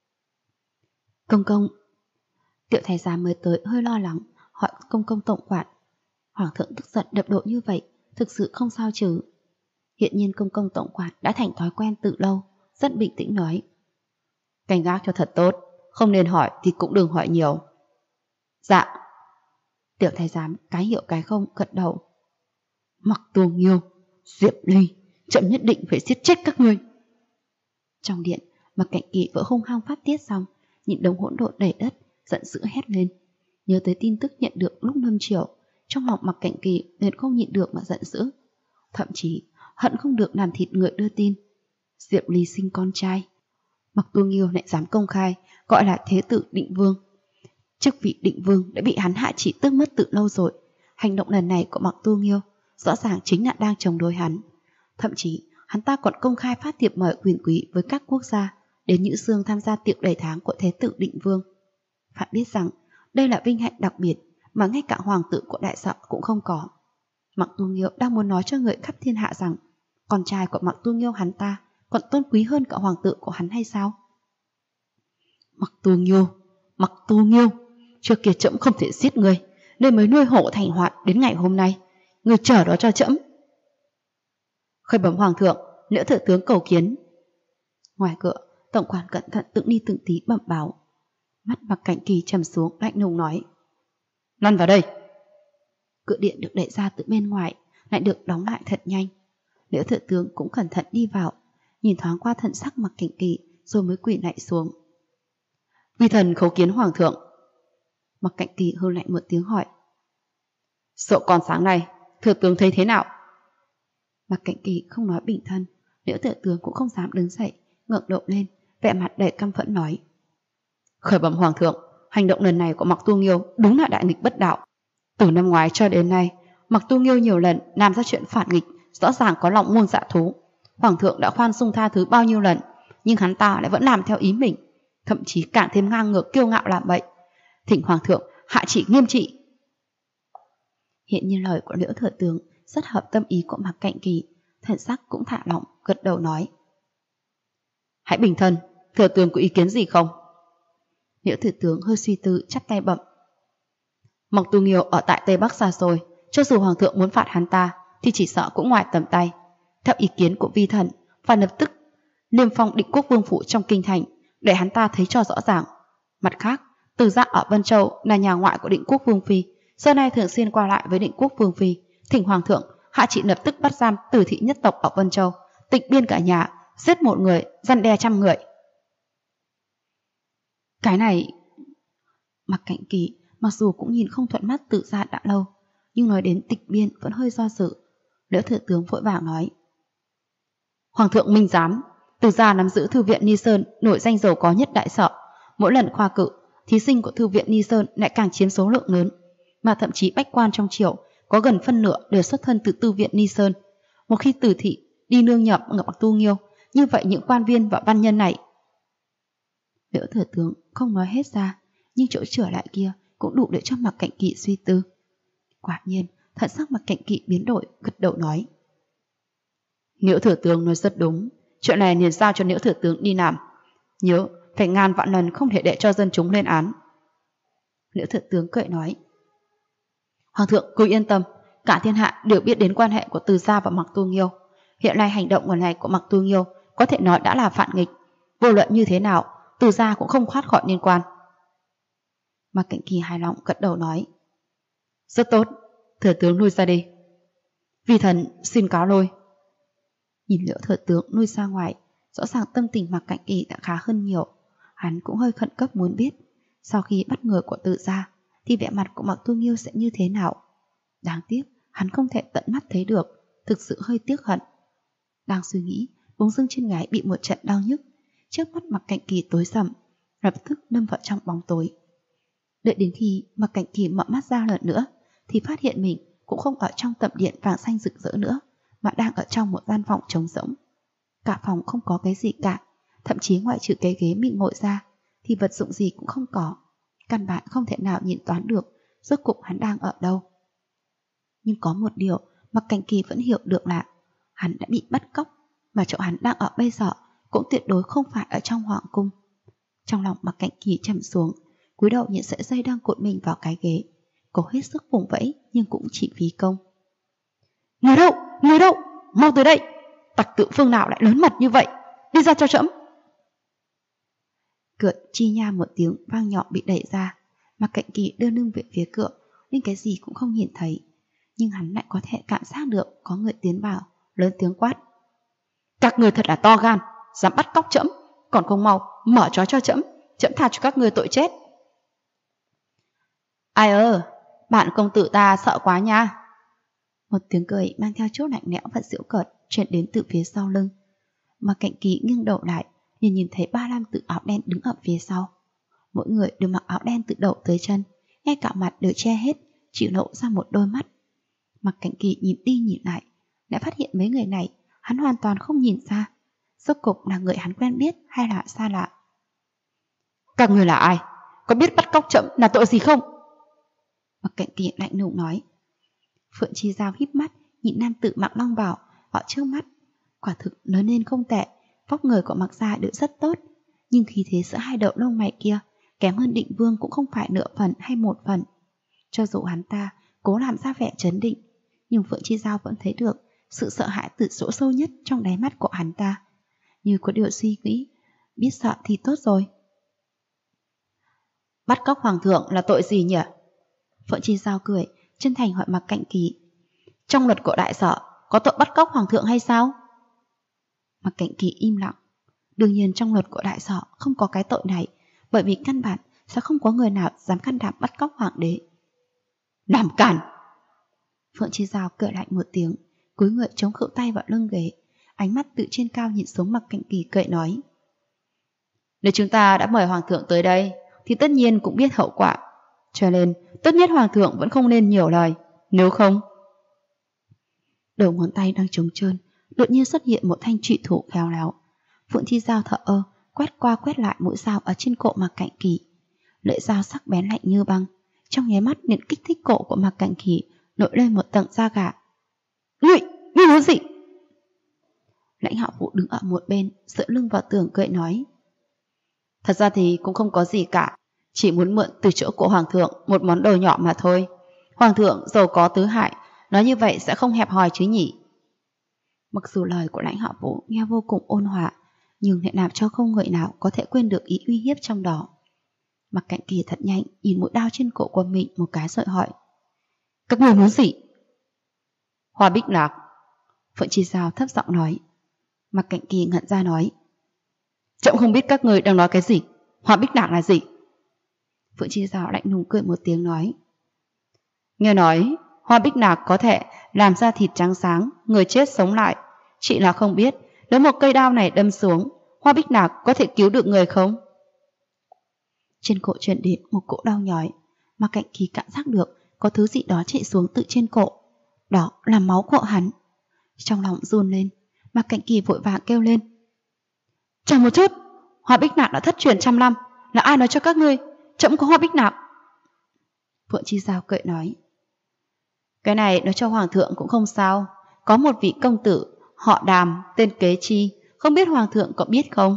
Công công. Tiểu thái giám mới tới hơi lo lắng, hỏi công công tổng quản: Hoàng thượng tức giận đập đổ như vậy, thực sự không sao chứ? Hiện nhiên công công tổng quản đã thành thói quen từ lâu, rất bình tĩnh nói: Canh gác cho thật tốt, không nên hỏi thì cũng đừng hỏi nhiều. Dạ. Tiểu thái giám cái hiểu cái không gật đầu. Mặc Tù Nghiêu, Diệp Ly, chậm nhất định phải giết chết các ngươi. Trong điện, Mặc Cảnh Kỳ vỡ hung hăng phát tiết xong, nhìn đống hỗn độn đầy đất, giận dữ hét lên. Nhớ tới tin tức nhận được lúc lâm triều, trong lòng Mặc Cảnh Kỳ liền không nhịn được mà giận dữ, thậm chí hận không được làm thịt người đưa tin. Diệp Ly sinh con trai, Mặc Tu Nghiêu lại dám công khai gọi là thế tử Định Vương. Chức vị Định Vương đã bị hắn hạ chỉ tước mất từ lâu rồi. Hành động lần này của Mặc Tu Nghiêu rõ ràng chính là đang chống đối hắn. Thậm chí hắn ta còn công khai phát thiệp mời quyền quý với các quốc gia đến Nhữ Xương tham gia tiệc đầy tháng của thế tử Định Vương. Phải biết rằng đây là vinh hạnh đặc biệt mà ngay cả hoàng tử của đại sở cũng không có. Mặc Tu Nghiêu đang muốn nói cho người khắp thiên hạ rằng con trai của Mặc Tu Nghiêu hắn ta còn tôn quý hơn cả hoàng tử của hắn hay sao? Mặc Tu Nghiêu, trước kia trẫm không thể giết người, nên mới nuôi hổ thành hoạn đến ngày hôm nay. Người chờ đó cho trẫm. Khởi bẩm hoàng thượng, Liễu thừa tướng cầu kiến. Ngoài cửa, tổng quản cẩn thận từng đi từng tí bẩm báo. Mắt Mặc Cảnh Kỳ trầm xuống, lạnh lùng nói: Lăn vào đây. Cửa điện được đẩy ra từ bên ngoài, lại được đóng lại thật nhanh. Liễu thừa tướng cũng cẩn thận đi vào, nhìn thoáng qua thần sắc Mặc Cảnh Kỳ, rồi mới quỳ lạy xuống. Vi thần khấu kiến hoàng thượng. Mặc Cảnh Kỳ hư lạnh một tiếng hỏi: Sợ còn sáng nay, thừa tướng thấy thế nào? Mặc Cảnh Kỳ không nói bình thân, Liễu thừa tướng cũng không dám đứng dậy, ngẩng đầu lên, vẻ mặt đầy căm phẫn nói: Khởi bẩm hoàng thượng, hành động lần này của Mặc Tu Nghiêu đúng là đại nghịch bất đạo. Từ năm ngoái cho đến nay, Mặc Tu Nghiêu nhiều lần làm ra chuyện phản nghịch, rõ ràng có lòng muôn dạ thú. Hoàng thượng đã khoan dung tha thứ bao nhiêu lần, nhưng hắn ta lại vẫn làm theo ý mình, thậm chí càng thêm ngang ngược kiêu ngạo làm bậy. Thỉnh hoàng thượng hạ chỉ nghiêm trị. Hiện nhiên lời của Liễu thừa tướng rất hợp tâm ý của Mặc Cảnh Kỳ, thần sắc cũng thả lỏng, gật đầu nói: Hãy bình thân, thừa tướng có ý kiến gì không? Liễu thừa tướng hơi suy tư, chắp tay bẩm: Mặc Tu Nghiêu ở tại Tây Bắc xa xôi, cho dù hoàng thượng muốn phạt hắn ta thì chỉ sợ cũng ngoài tầm tay. Theo ý kiến của vi thần, phải lập tức niêm phong Định Quốc Vương phủ trong kinh thành, để hắn ta thấy cho rõ ràng. Mặt khác, Từ gia ở Vân Châu là nhà ngoại của Định Quốc Vương phi, xưa nay thường xuyên qua lại với Định Quốc Vương phi. Thỉnh hoàng thượng hạ chỉ lập tức bắt giam Từ thị nhất tộc ở Vân Châu, tịch biên cả nhà, giết một người, răn đe trăm người. Cái này... Mặc Cảnh Kỳ mặc dù cũng nhìn không thuận mắt Từ gia đã lâu, nhưng nói đến tịch biên vẫn hơi do dự. Liễu thừa tướng vội vàng nói: Hoàng thượng minh giám, Từ gia nắm giữ thư viện Ni Sơn nổi danh giàu có nhất đại sở. Mỗi lần khoa cử, thí sinh của thư viện Ni Sơn lại càng chiếm số lượng lớn, mà thậm chí bách quan trong triều có gần phân nửa đều xuất thân từ thư viện Ni Sơn. Một khi Từ thị đi nương nhậm ở Mặc Tu Nghiêu, như vậy những quan viên và văn nhân này... Liễu thừa tướng không nói hết ra, nhưng chỗ trở lại kia cũng đủ để cho Mặc Cảnh Kỳ suy tư. Quả nhiên, thần sắc Mặc Cảnh Kỳ biến đổi, gật đầu nói: Liễu thừa tướng nói rất đúng, chuyện này liền giao cho Liễu thừa tướng đi làm. Nhớ phải ngàn vạn lần không thể để cho dân chúng lên án. Liễu thừa tướng cười nói: Hoàng thượng cứ yên tâm, cả thiên hạ đều biết đến quan hệ của Từ gia và Mặc Tu Nghiêu. Hiện nay hành động lần này của Mặc Tu Nghiêu có thể nói đã là phản nghịch. Vô luận như thế nào, Từ gia cũng không thoát khỏi liên quan. Mặc Cảnh Kỳ hài lòng gật đầu nói: Rất tốt, thừa tướng lui ra đi. Vi thần xin cáo lui. Nhìn Liễu thừa tướng lui ra ngoài, rõ ràng tâm tình Mặc Cảnh Kỳ đã khá hơn nhiều. Hắn cũng hơi khẩn cấp muốn biết sau khi bắt người của Từ gia thì vẻ mặt của Mặc Tu Nghiêu sẽ như thế nào. Đáng tiếc hắn không thể tận mắt thấy được, thực sự hơi tiếc hận. Đang suy nghĩ, bỗng dưng trên gáy bị một trận đau nhức. Trước mắt Mạc Cạnh Kỳ tối sầm, lập tức lâm vào trong bóng tối. Đợi đến khi Mạc Cạnh Kỳ mở mắt ra lần nữa thì phát hiện mình cũng không ở trong tầm điện vàng xanh rực rỡ nữa, mà đang ở trong một gian phòng trống rỗng. Cả phòng không có cái gì cả, thậm chí ngoại trừ cái ghế mình ngồi ra thì vật dụng gì cũng không có. Căn bản không thể nào nhìn toán được rốt cuộc hắn đang ở đâu. Nhưng có một điều Mạc Cạnh Kỳ vẫn hiểu được là hắn đã bị bắt cóc, mà chỗ hắn đang ở bây giờ cũng tuyệt đối không phải ở trong hoàng cung. Trong lòng Mạc Cạnh Kỳ trầm xuống, cúi đầu nhìn sợi dây đang cột mình vào cái ghế. Cô hết sức vùng vẫy nhưng cũng chỉ phí công. Người đâu? Người đâu? Mau tới đây! Tặc tự phương nào lại lớn mật như vậy? Đi ra cho trẫm! Cửa chi nha một tiếng vang nhỏ bị đẩy ra. Mạc Cạnh Kỳ đưa lưng về phía cửa nên cái gì cũng không nhìn thấy, nhưng hắn lại có thể cảm giác được có người tiến vào, lớn tiếng quát. Các người thật là to gan, dám bắt cóc trẫm, còn không mau mở trói cho trẫm, trẫm tha cho các người tội chết. Ai ơ, bạn công tử ta sợ quá nha. Một tiếng cười mang theo chút lạnh lẽo và giễu cợt truyền đến từ phía sau lưng. Mạc Cạnh Kỳ nghiêng đầu lại liền nhìn thấy 3 nam tử áo đen đứng ở phía sau. Mỗi người đều mặc áo đen từ đầu tới chân, ngay cả mặt đều che hết, chỉ lộ ra một đôi mắt. Mạc Cạnh Kỳ nhìn đi nhìn lại, đã phát hiện mấy người này hắn hoàn toàn không nhìn ra. Rốt cuộc là người hắn quen biết hay là xa lạ? Các người là ai? Có biết bắt cóc trẫm là tội gì không? Mạc Cạnh Kỳ lạnh lùng nói. Phượng Chi Giao híp mắt nhìn nam tử mặc long bào ở trước mắt. Quả thực lớn lên không tệ, vóc người của Mạc gia đều rất tốt, nhưng khí thế giữa hai đầu lông mày kia kém hơn Định Vương cũng không phải nửa phần hay một phần. Cho dù hắn ta cố làm ra vẻ trấn định, nhưng Phượng Chi Giao vẫn thấy được sự sợ hãi từ chỗ sâu nhất trong đáy mắt của hắn ta, như có điều suy nghĩ, biết sợ thì tốt rồi. Bắt cóc hoàng thượng là tội gì nhỉ? Phượng Chi Giao cười, chân thành hỏi Mạc Cạnh Kỳ. Trong luật của đại sở có tội bắt cóc hoàng thượng hay sao? Mạc Cạnh Kỳ im lặng. Đương nhiên trong luật của đại sở không có cái tội này, bởi vì căn bản sẽ không có người nào dám can đảm bắt cóc hoàng đế. Làm cản! Phượng Chi Giao cười lạnh một tiếng, cúi người chống khuỷu tay vào lưng ghế, ánh mắt từ trên cao nhìn xuống Mạc Cạnh Kỳ cười nói. Nếu chúng ta đã mời hoàng thượng tới đây thì tất nhiên cũng biết hậu quả, cho nên tốt nhất hoàng thượng vẫn không nên nhiều lời, nếu không. Đầu ngón tay đang trống trơn, đột nhiên xuất hiện một thanh trụy thủ khéo léo. Phượng Chi Giao thở ơ, quét qua quét lại mũi dao ở trên cổ Mạc Cạnh Kỳ. Lưỡi dao sắc bén lạnh như băng, trong nháy mắt liền kích thích cổ của Mạc Cạnh Kỳ nổi lên một tầng da gà. Ngươi muốn gì? Lãnh Hạo Vũ đứng ở một bên, dựa lưng vào tường cười nói. Thật ra thì cũng không có gì cả, chỉ muốn mượn từ chỗ của hoàng thượng một món đồ nhỏ mà thôi. Hoàng thượng giàu có tứ hại, nói như vậy sẽ không hẹp hòi chứ nhỉ? Mặc dù lời của Lãnh Hạo Vũ nghe vô cùng ôn hòa, nhưng lại làm cho không người nào có thể quên được ý uy hiếp trong đó. Mạc Cạnh Kỳ thật nhanh nhìn mũi đao trên cổ của mình một cái rồi hỏi. Các người muốn gì? Hoa Bích Lạc. Phượng Chi Giao thấp giọng nói. Mạc Cạnh Kỳ ngẩn ra nói. Trẫm không biết các người đang nói cái gì. Hoa Bích Lạc là gì? Phượng Chi Giao lạnh lùng cười một tiếng nói. Nghe nói Hoa Bích Lạc có thể làm ra thịt trắng sáng, người chết sống lại. Chị là không biết nếu một cây đao này đâm xuống, Hoa Bích Lạc có thể cứu được người không? Trên cổ truyền đến một cỗ đau nhói. Mạc Cạnh Kỳ cảm giác được có thứ gì đó chạy xuống từ trên cổ. Đó là máu của hắn. Trong lòng run lên, Mạc Cạnh Kỳ vội vàng kêu lên. Chờ một chút, Hoa Bích Lạc đã thất truyền trăm năm, là ai nói cho các ngươi trẫm có Hoa Bích Lạc? Phượng Chi Giao cười nói. Cái này nói cho hoàng thượng cũng không sao. Có một vị công tử họ Đàm tên Kế Chi, không biết hoàng thượng có biết không?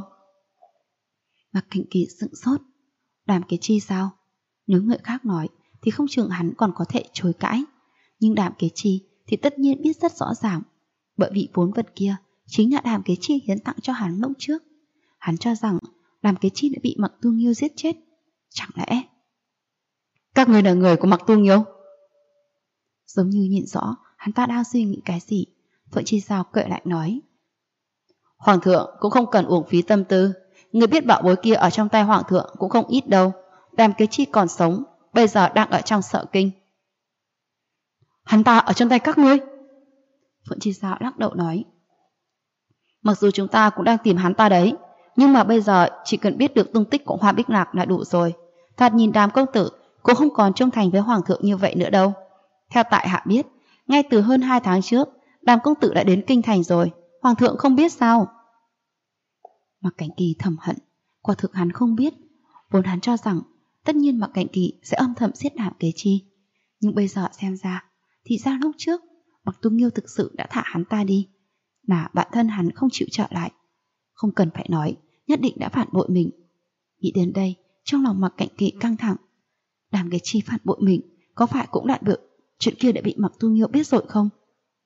Mạc Cạnh Kỳ sững sốt. Đàm Kế Chi sao? Nếu người khác nói thì không chừng hắn còn có thể chối cãi, nhưng Đàm Kế Chi thì tất nhiên biết rất rõ ràng, bởi vì vốn vật kia chính là Đàm Kế Chi hiến tặng cho hắn lúc trước. Hắn cho rằng Đàm Kế Chi đã bị Mặc Tu Nghiêu giết chết. Chẳng lẽ các người là người của Mặc Tu Nghiêu? Giống như nhìn rõ hắn ta đang suy nghĩ cái gì, Phượng Chi Giao cười lại nói. Hoàng thượng cũng không cần uổng phí tâm tư, người biết bảo bối kia ở trong tay hoàng thượng cũng không ít đâu. Đàm Kế Chi còn sống, bây giờ đang ở trong Sở Kinh. Hắn ta ở trong tay các ngươi? Phượng Chi Giao lắc đầu nói. Mặc dù chúng ta cũng đang tìm hắn ta đấy, nhưng mà bây giờ chỉ cần biết được tung tích của Hoa Bích Lạc là đủ rồi. Thoạt nhìn Đàm công tử cũng không còn trung thành với hoàng thượng như vậy nữa đâu. Theo tại hạ biết, ngay từ hơn 2 tháng trước, Đàm công tử đã đến kinh thành rồi, hoàng thượng không biết sao? Mạc Cảnh Kỳ thầm hận, quả thực hắn không biết. Vốn hắn cho rằng tất nhiên Mạc Cảnh Kỳ sẽ âm thầm giết Đàm Kế Chi, nhưng bây giờ xem ra thì ra lúc trước Mạc Tu Nghiêu thực sự đã thả hắn ta đi, là bản thân hắn không chịu trở lại. Không cần phải nói, nhất định đã phản bội mình. Nghĩ đến đây, trong lòng Mạc Cảnh Kỳ căng thẳng. Đàm Kế Chi phản bội mình, có phải cũng đại biểu chuyện kia đã bị Mạc Tu Nghiêu biết rồi không?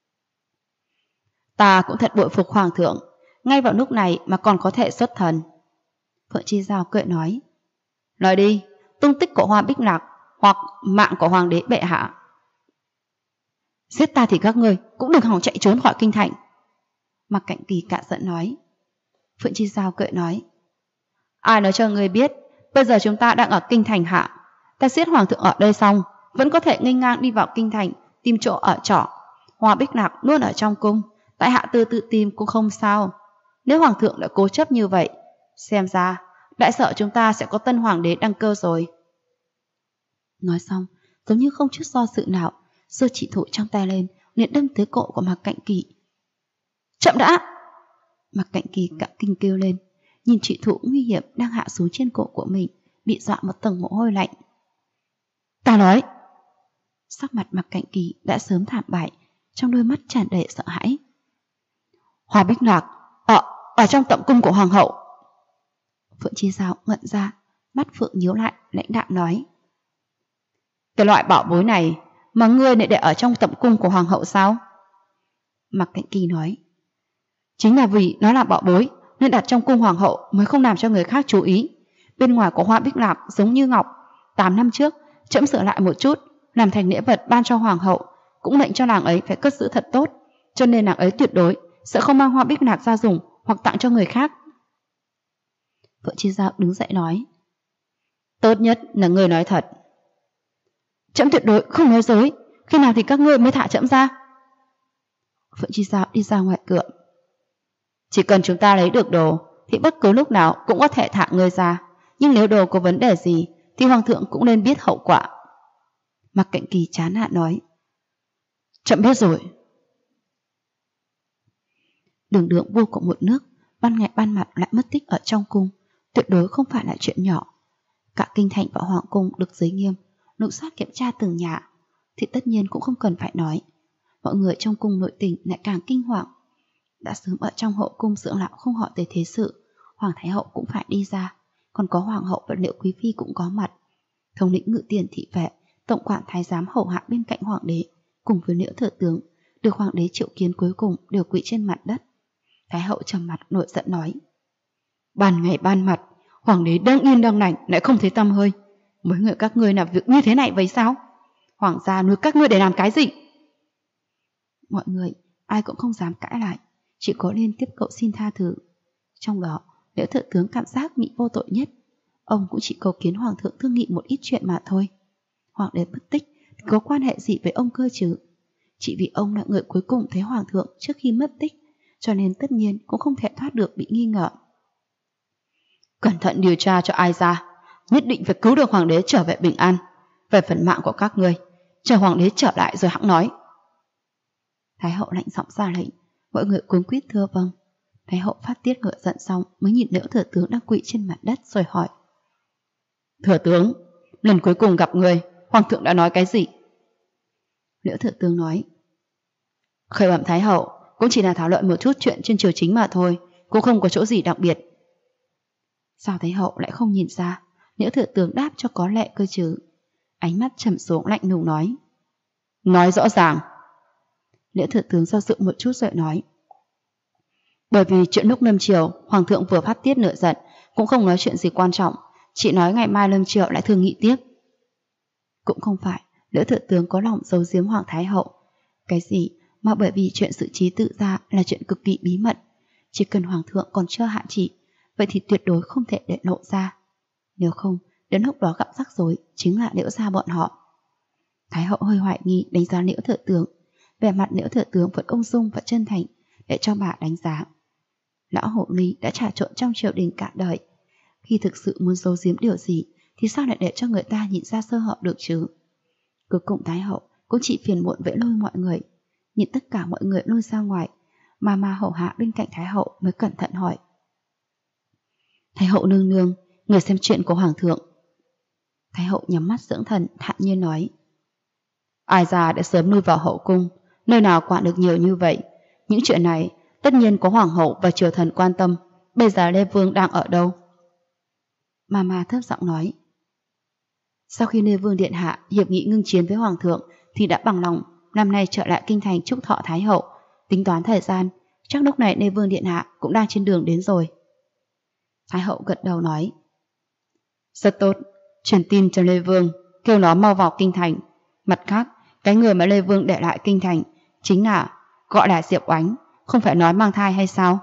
Ta cũng thật bội phục hoàng thượng, ngay vào lúc này mà còn có thể xuất thần. Phượng Chi Giao cười nói. Nói đi, tung tích của Hoa Bích Lạc hoặc mạng của hoàng đế bệ hạ. Giết ta thì các ngươi cũng đừng hòng chạy trốn khỏi kinh thành. Mạc Cảnh Kỳ cạ giận nói. Phượng Chi Giao cười nói. Ai nói cho ngươi biết, bây giờ chúng ta đang ở kinh thành hạ. Ta giết hoàng thượng ở đây xong, vẫn có thể nghênh ngang đi vào kinh thành, tìm chỗ ở trọ. Hoa Bích Lạc luôn ở trong cung, tại hạ tự tìm cũng không sao. Nếu hoàng thượng đã cố chấp như vậy, xem ra đại sợ chúng ta sẽ có tân hoàng đế đăng cơ rồi. Nói xong, giống như không chút do dự nào, giơ chỉ thủ trong tay lên, liền đâm tới cổ của Mạc Cảnh Kỳ. Chậm đã! Mạc Cảnh Kỳ cả kinh kêu lên, nhìn chỉ thủ nguy hiểm đang hạ xuống trên cổ của mình, bị dọa một tầng mồ hôi lạnh. Ta nói! Sắc mặt Mạc Cảnh Kỳ đã sớm thảm bại, trong đôi mắt tràn đầy sợ hãi. Hoa Bích Lạc ở trong tẩm cung của hoàng hậu. Phượng Chi Giao ngẩn ra, mắt Phượng nhíu lại, lãnh đạm nói. Cái loại bảo bối này mà ngươi lại để ở trong tẩm cung của hoàng hậu sao? Mạc Cảnh Kỳ nói. Chính là vì nó là bảo bối nên đặt trong cung hoàng hậu mới không làm cho người khác chú ý. Bên ngoài của Hoa Bích Lạc giống như ngọc, 8 năm trước trẫm sửa lại một chút, làm thành lễ vật ban cho hoàng hậu, cũng lệnh cho nàng ấy phải cất giữ thật tốt, cho nên nàng ấy tuyệt đối sẽ không mang Hoa Bích Lạc ra dùng hoặc tặng cho người khác. Phượng Chi Giao đứng dậy nói. Tốt nhất là ngươi nói thật. Trẫm tuyệt đối không nói dối, khi nào thì các ngươi mới thả trẫm ra? Phượng Chi Giao đi ra ngoài cửa. Chỉ cần chúng ta lấy được đồ thì bất cứ lúc nào cũng có thể thả ngươi ra, nhưng nếu đồ có vấn đề gì thì hoàng thượng cũng nên biết hậu quả. Mạc Cảnh Kỳ chán nản nói. Trẫm biết rồi. Đường đường vua của một nước, ban ngày ban mặt lại mất tích ở trong cung, tuyệt đối không phải là chuyện nhỏ. Cả kinh thành và hoàng cung được giới nghiêm, lục soát kiểm tra từng nhà, thì tất nhiên cũng không cần phải nói. Mọi người trong cung nội tình lại càng kinh hoàng. Đã sớm ở trong hậu cung dưỡng lão không hỏi tới thế sự, hoàng thái hậu cũng phải đi ra, còn có hoàng hậu và Liễu quý phi cũng có mặt. Thống lĩnh ngự tiền thị vệ, tổng quản thái giám hầu hạ bên cạnh hoàng đế, cùng với Liễu thừa tướng, được hoàng đế triệu kiến cuối cùng đều quỳ trên mặt đất. Thái hậu trầm mặt nổi giận nói. Ban ngày ban mặt, hoàng đế đang yên đang lành lại không thấy tăm hơi. Mấy người các ngươi làm việc như thế này vậy sao? Hoàng gia nuôi các ngươi để làm cái gì? Mọi người ai cũng không dám cãi lại, chỉ có liên tiếp cậu xin tha thứ. Trong đó, Liễu thừa tướng cảm giác bị vô tội nhất. Ông cũng chỉ cầu kiến hoàng thượng thương nghị một ít chuyện mà thôi. Hoàng đế mất tích thì có quan hệ gì với ông cơ chứ? Chỉ vì ông là người cuối cùng thấy hoàng thượng trước khi mất tích, cho nên tất nhiên cũng không thể thoát được bị nghi ngờ. Cẩn thận điều tra cho ai ra, nhất định phải cứu được hoàng đế trở về bình an. Về phần mạng của các ngươi, chờ hoàng đế trở lại rồi hẵng nói. Thái hậu lạnh giọng ra lệnh, mọi người cuống quýt thưa vâng. Thái hậu phát tiết ngựa giận xong mới nhìn Liễu thừa tướng đang quỵ trên mặt đất rồi hỏi. Thừa tướng, lần cuối cùng gặp người, hoàng thượng đã nói cái gì? Liễu thừa tướng nói. Khởi bẩm Thái hậu, cũng chỉ là thảo luận một chút chuyện trên triều chính mà thôi, cũng không có chỗ gì đặc biệt. Sao Thái hậu lại không nhìn ra? Liễu thừa tướng đáp cho có lệ cơ chứ. Ánh mắt trầm xuống lạnh lùng nói. Nói rõ ràng. Liễu thừa tướng do dự một chút rồi nói. Bởi vì chuyện lúc lâm triều, hoàng thượng vừa phát tiết nửa giận, cũng không nói chuyện gì quan trọng, chỉ nói ngày mai lâm triều lại thương nghị tiếp. Cũng không phải Liễu thừa tướng có lòng giấu giếm hoàng thái hậu cái gì, mà bởi vì chuyện xử trí tự ra là chuyện cực kỳ bí mật, chỉ cần hoàng thượng còn chưa hạ chỉ, vậy thì tuyệt đối không thể để lộ ra. Nếu không, đến lúc đó gặp rắc rối chính là Liễu gia bọn họ. Thái hậu hơi hoài nghi đánh giá Liễu thừa tướng, vẻ mặt Liễu thừa tướng vẫn ung dung và chân thành để cho bà đánh giá. Lão Hồ Ly đã trà trộn trong triều đình cả đời. Khi thực sự muốn giấu giếm điều gì thì sao lại để cho người ta nhìn ra sơ hở được chứ? Cuối cùng Thái hậu cũng chỉ phiền muộn vẫy lôi mọi người, nhìn tất cả mọi người lui ra ngoài, mà hầu hạ bên cạnh Thái hậu mới cẩn thận hỏi: Thái hậu nương nương, người xem chuyện của hoàng thượng. Thái hậu nhắm mắt dưỡng thần, thản nhiên nói: Ai già đã sớm lui vào hậu cung, nơi nào quản được nhiều như vậy. Những chuyện này tất nhiên có hoàng hậu và triều thần quan tâm. Bây giờ Lê Vương đang ở đâu? Mama thấp giọng nói: Sau khi Lê Vương điện hạ hiệp nghị ngưng chiến với hoàng thượng thì đã bằng lòng năm nay trở lại kinh thành chúc thọ Thái hậu. Tính toán thời gian, chắc lúc này Lê Vương điện hạ cũng đang trên đường đến rồi. Thái hậu gật đầu nói: Rất tốt, truyền tin cho Lê Vương, kêu nó mau vào kinh thành. Mặt khác, cái người mà Lê Vương để lại kinh thành chính là gọi là Diệp Oánh, không phải nói mang thai hay sao?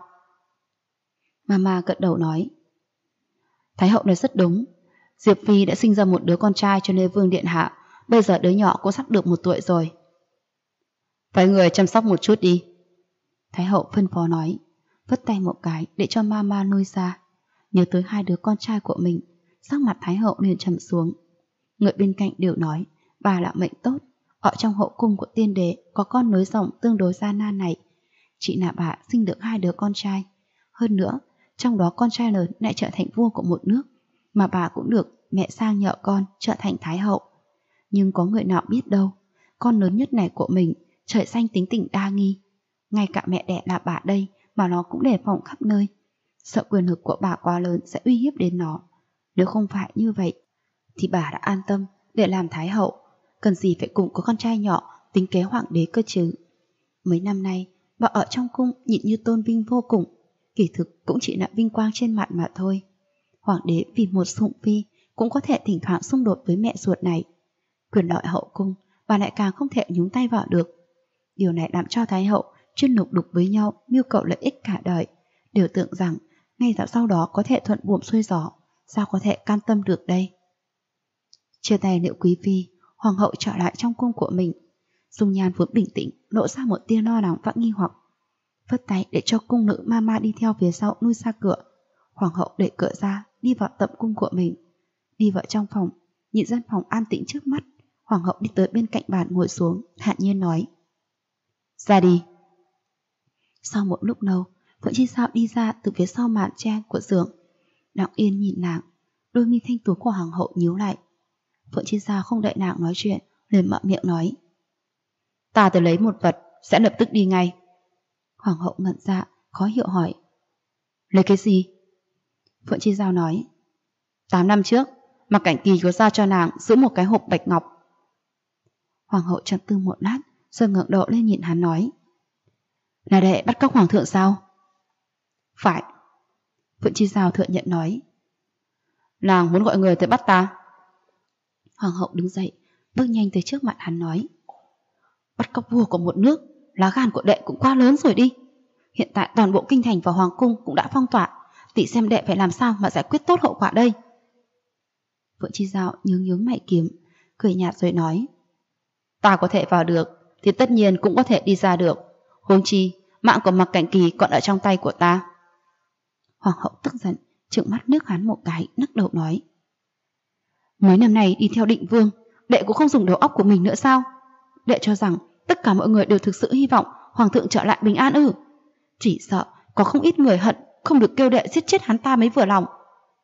Mama gật đầu nói: Thái hậu nói rất đúng. Diệp Phi đã sinh ra một đứa con trai cho Lê Vương điện hạ, bây giờ đứa nhỏ cũng sắp được 1 tuổi rồi. Phải người chăm sóc một chút đi. Thái hậu phân phó nói, vất tay một cái để cho Mama nuôi ra. Nhớ tới 2 đứa con trai của mình, sắc mặt Thái hậu liền trầm xuống. Người bên cạnh đều nói bà là mệnh tốt, ở trong hậu cung của tiên đế có con nối dòng tương đối gian nan này. Chị là bà sinh được 2 đứa con trai, hơn nữa trong đó con trai lớn lại trở thành vua của một nước, mà bà cũng được mẹ sang nhờ con trở thành thái hậu. Nhưng có người nào biết đâu, con lớn nhất này của mình trời xanh tính tình đa nghi, ngay cả mẹ đẻ là bà đây mà nó cũng đề phòng khắp nơi, sợ quyền lực của bà quá lớn sẽ uy hiếp đến nó. Nếu không phải như vậy thì bà đã an tâm để làm thái hậu, cần gì phải cùng có con trai nhỏ tính kế hoàng đế cơ chứ. Mấy năm nay bà ở trong cung nhịn như tôn vinh vô cùng, kỳ thực cũng chỉ là vinh quang trên mặt mà thôi. Hoàng đế vì một sủng phi cũng có thể thỉnh thoảng xung đột với mẹ ruột này. Quyền lợi hậu cung bà lại càng không thể nhúng tay vào được. Điều này làm cho thái hậu chuyên lục đục với nhau mưu cầu lợi ích cả đời, đều tưởng rằng ngay cả sau đó có thể thuận buồm xuôi gió, sao có thể can tâm được đây. Chia tay Liễu Quý Phi, hoàng hậu trở lại trong cung của mình. Dung nhan vốn bình tĩnh lộ ra một tia lo lắng và nghi hoặc, phất tay để cho cung nữ Mama đi theo phía sau lui ra cửa. Hoàng hậu đẩy cửa ra đi vào tẩm cung của mình. Đi vào trong phòng, nhìn gian phòng an tĩnh trước mắt, hoàng hậu đi tới bên cạnh bàn ngồi xuống, thản nhiên nói: Ra đi. Sau một lúc lâu, Phượng Chi Sao đi ra từ phía sau màn tre của giường. Đặng Yên nhìn nàng, đôi mi thanh tú của hoàng hậu nhíu lại. Phượng Chi Sao không đợi nàng nói chuyện, liền mở miệng nói: Ta tới lấy một vật, sẽ lập tức đi ngay. Hoàng hậu ngẩn ra, khó hiểu hỏi: Lấy cái gì? Phượng Chi Giao nói: 8 năm trước, Mạc Cảnh Kỳ có giao cho nàng giữ một cái hộp bạch ngọc. Hoàng hậu trầm tư một lát, rồi ngẩng đầu lên nhìn hắn nói: Là đệ bắt cóc hoàng thượng sao? Phải. Phượng Chi Giao thừa nhận nói: Nàng muốn gọi người tới bắt ta. Hoàng hậu đứng dậy, bước nhanh tới trước mặt hắn nói: Bắt cóc vua của một nước, lá gan của đệ cũng quá lớn rồi đi. Hiện tại toàn bộ kinh thành và hoàng cung cũng đã phong tỏa, tỷ xem đệ phải làm sao mà giải quyết tốt hậu quả đây. Phượng Chi Giao nhướng mày kiếm, cười nhạt rồi nói: Ta có thể vào được thì tất nhiên cũng có thể đi ra được, huống chi mạng của Mạc Cảnh Kỳ còn ở trong tay của ta. Hoàng hậu tức giận, trừng mắt nước hắn một cái, nức đầu nói: Mấy năm nay đi theo Định Vương, đệ cũng không dùng đầu óc của mình nữa sao? Đệ cho rằng tất cả mọi người đều thực sự hy vọng hoàng thượng trở lại bình an ư? Chỉ sợ có không ít người hận không được kêu đệ giết chết hắn ta mới vừa lòng.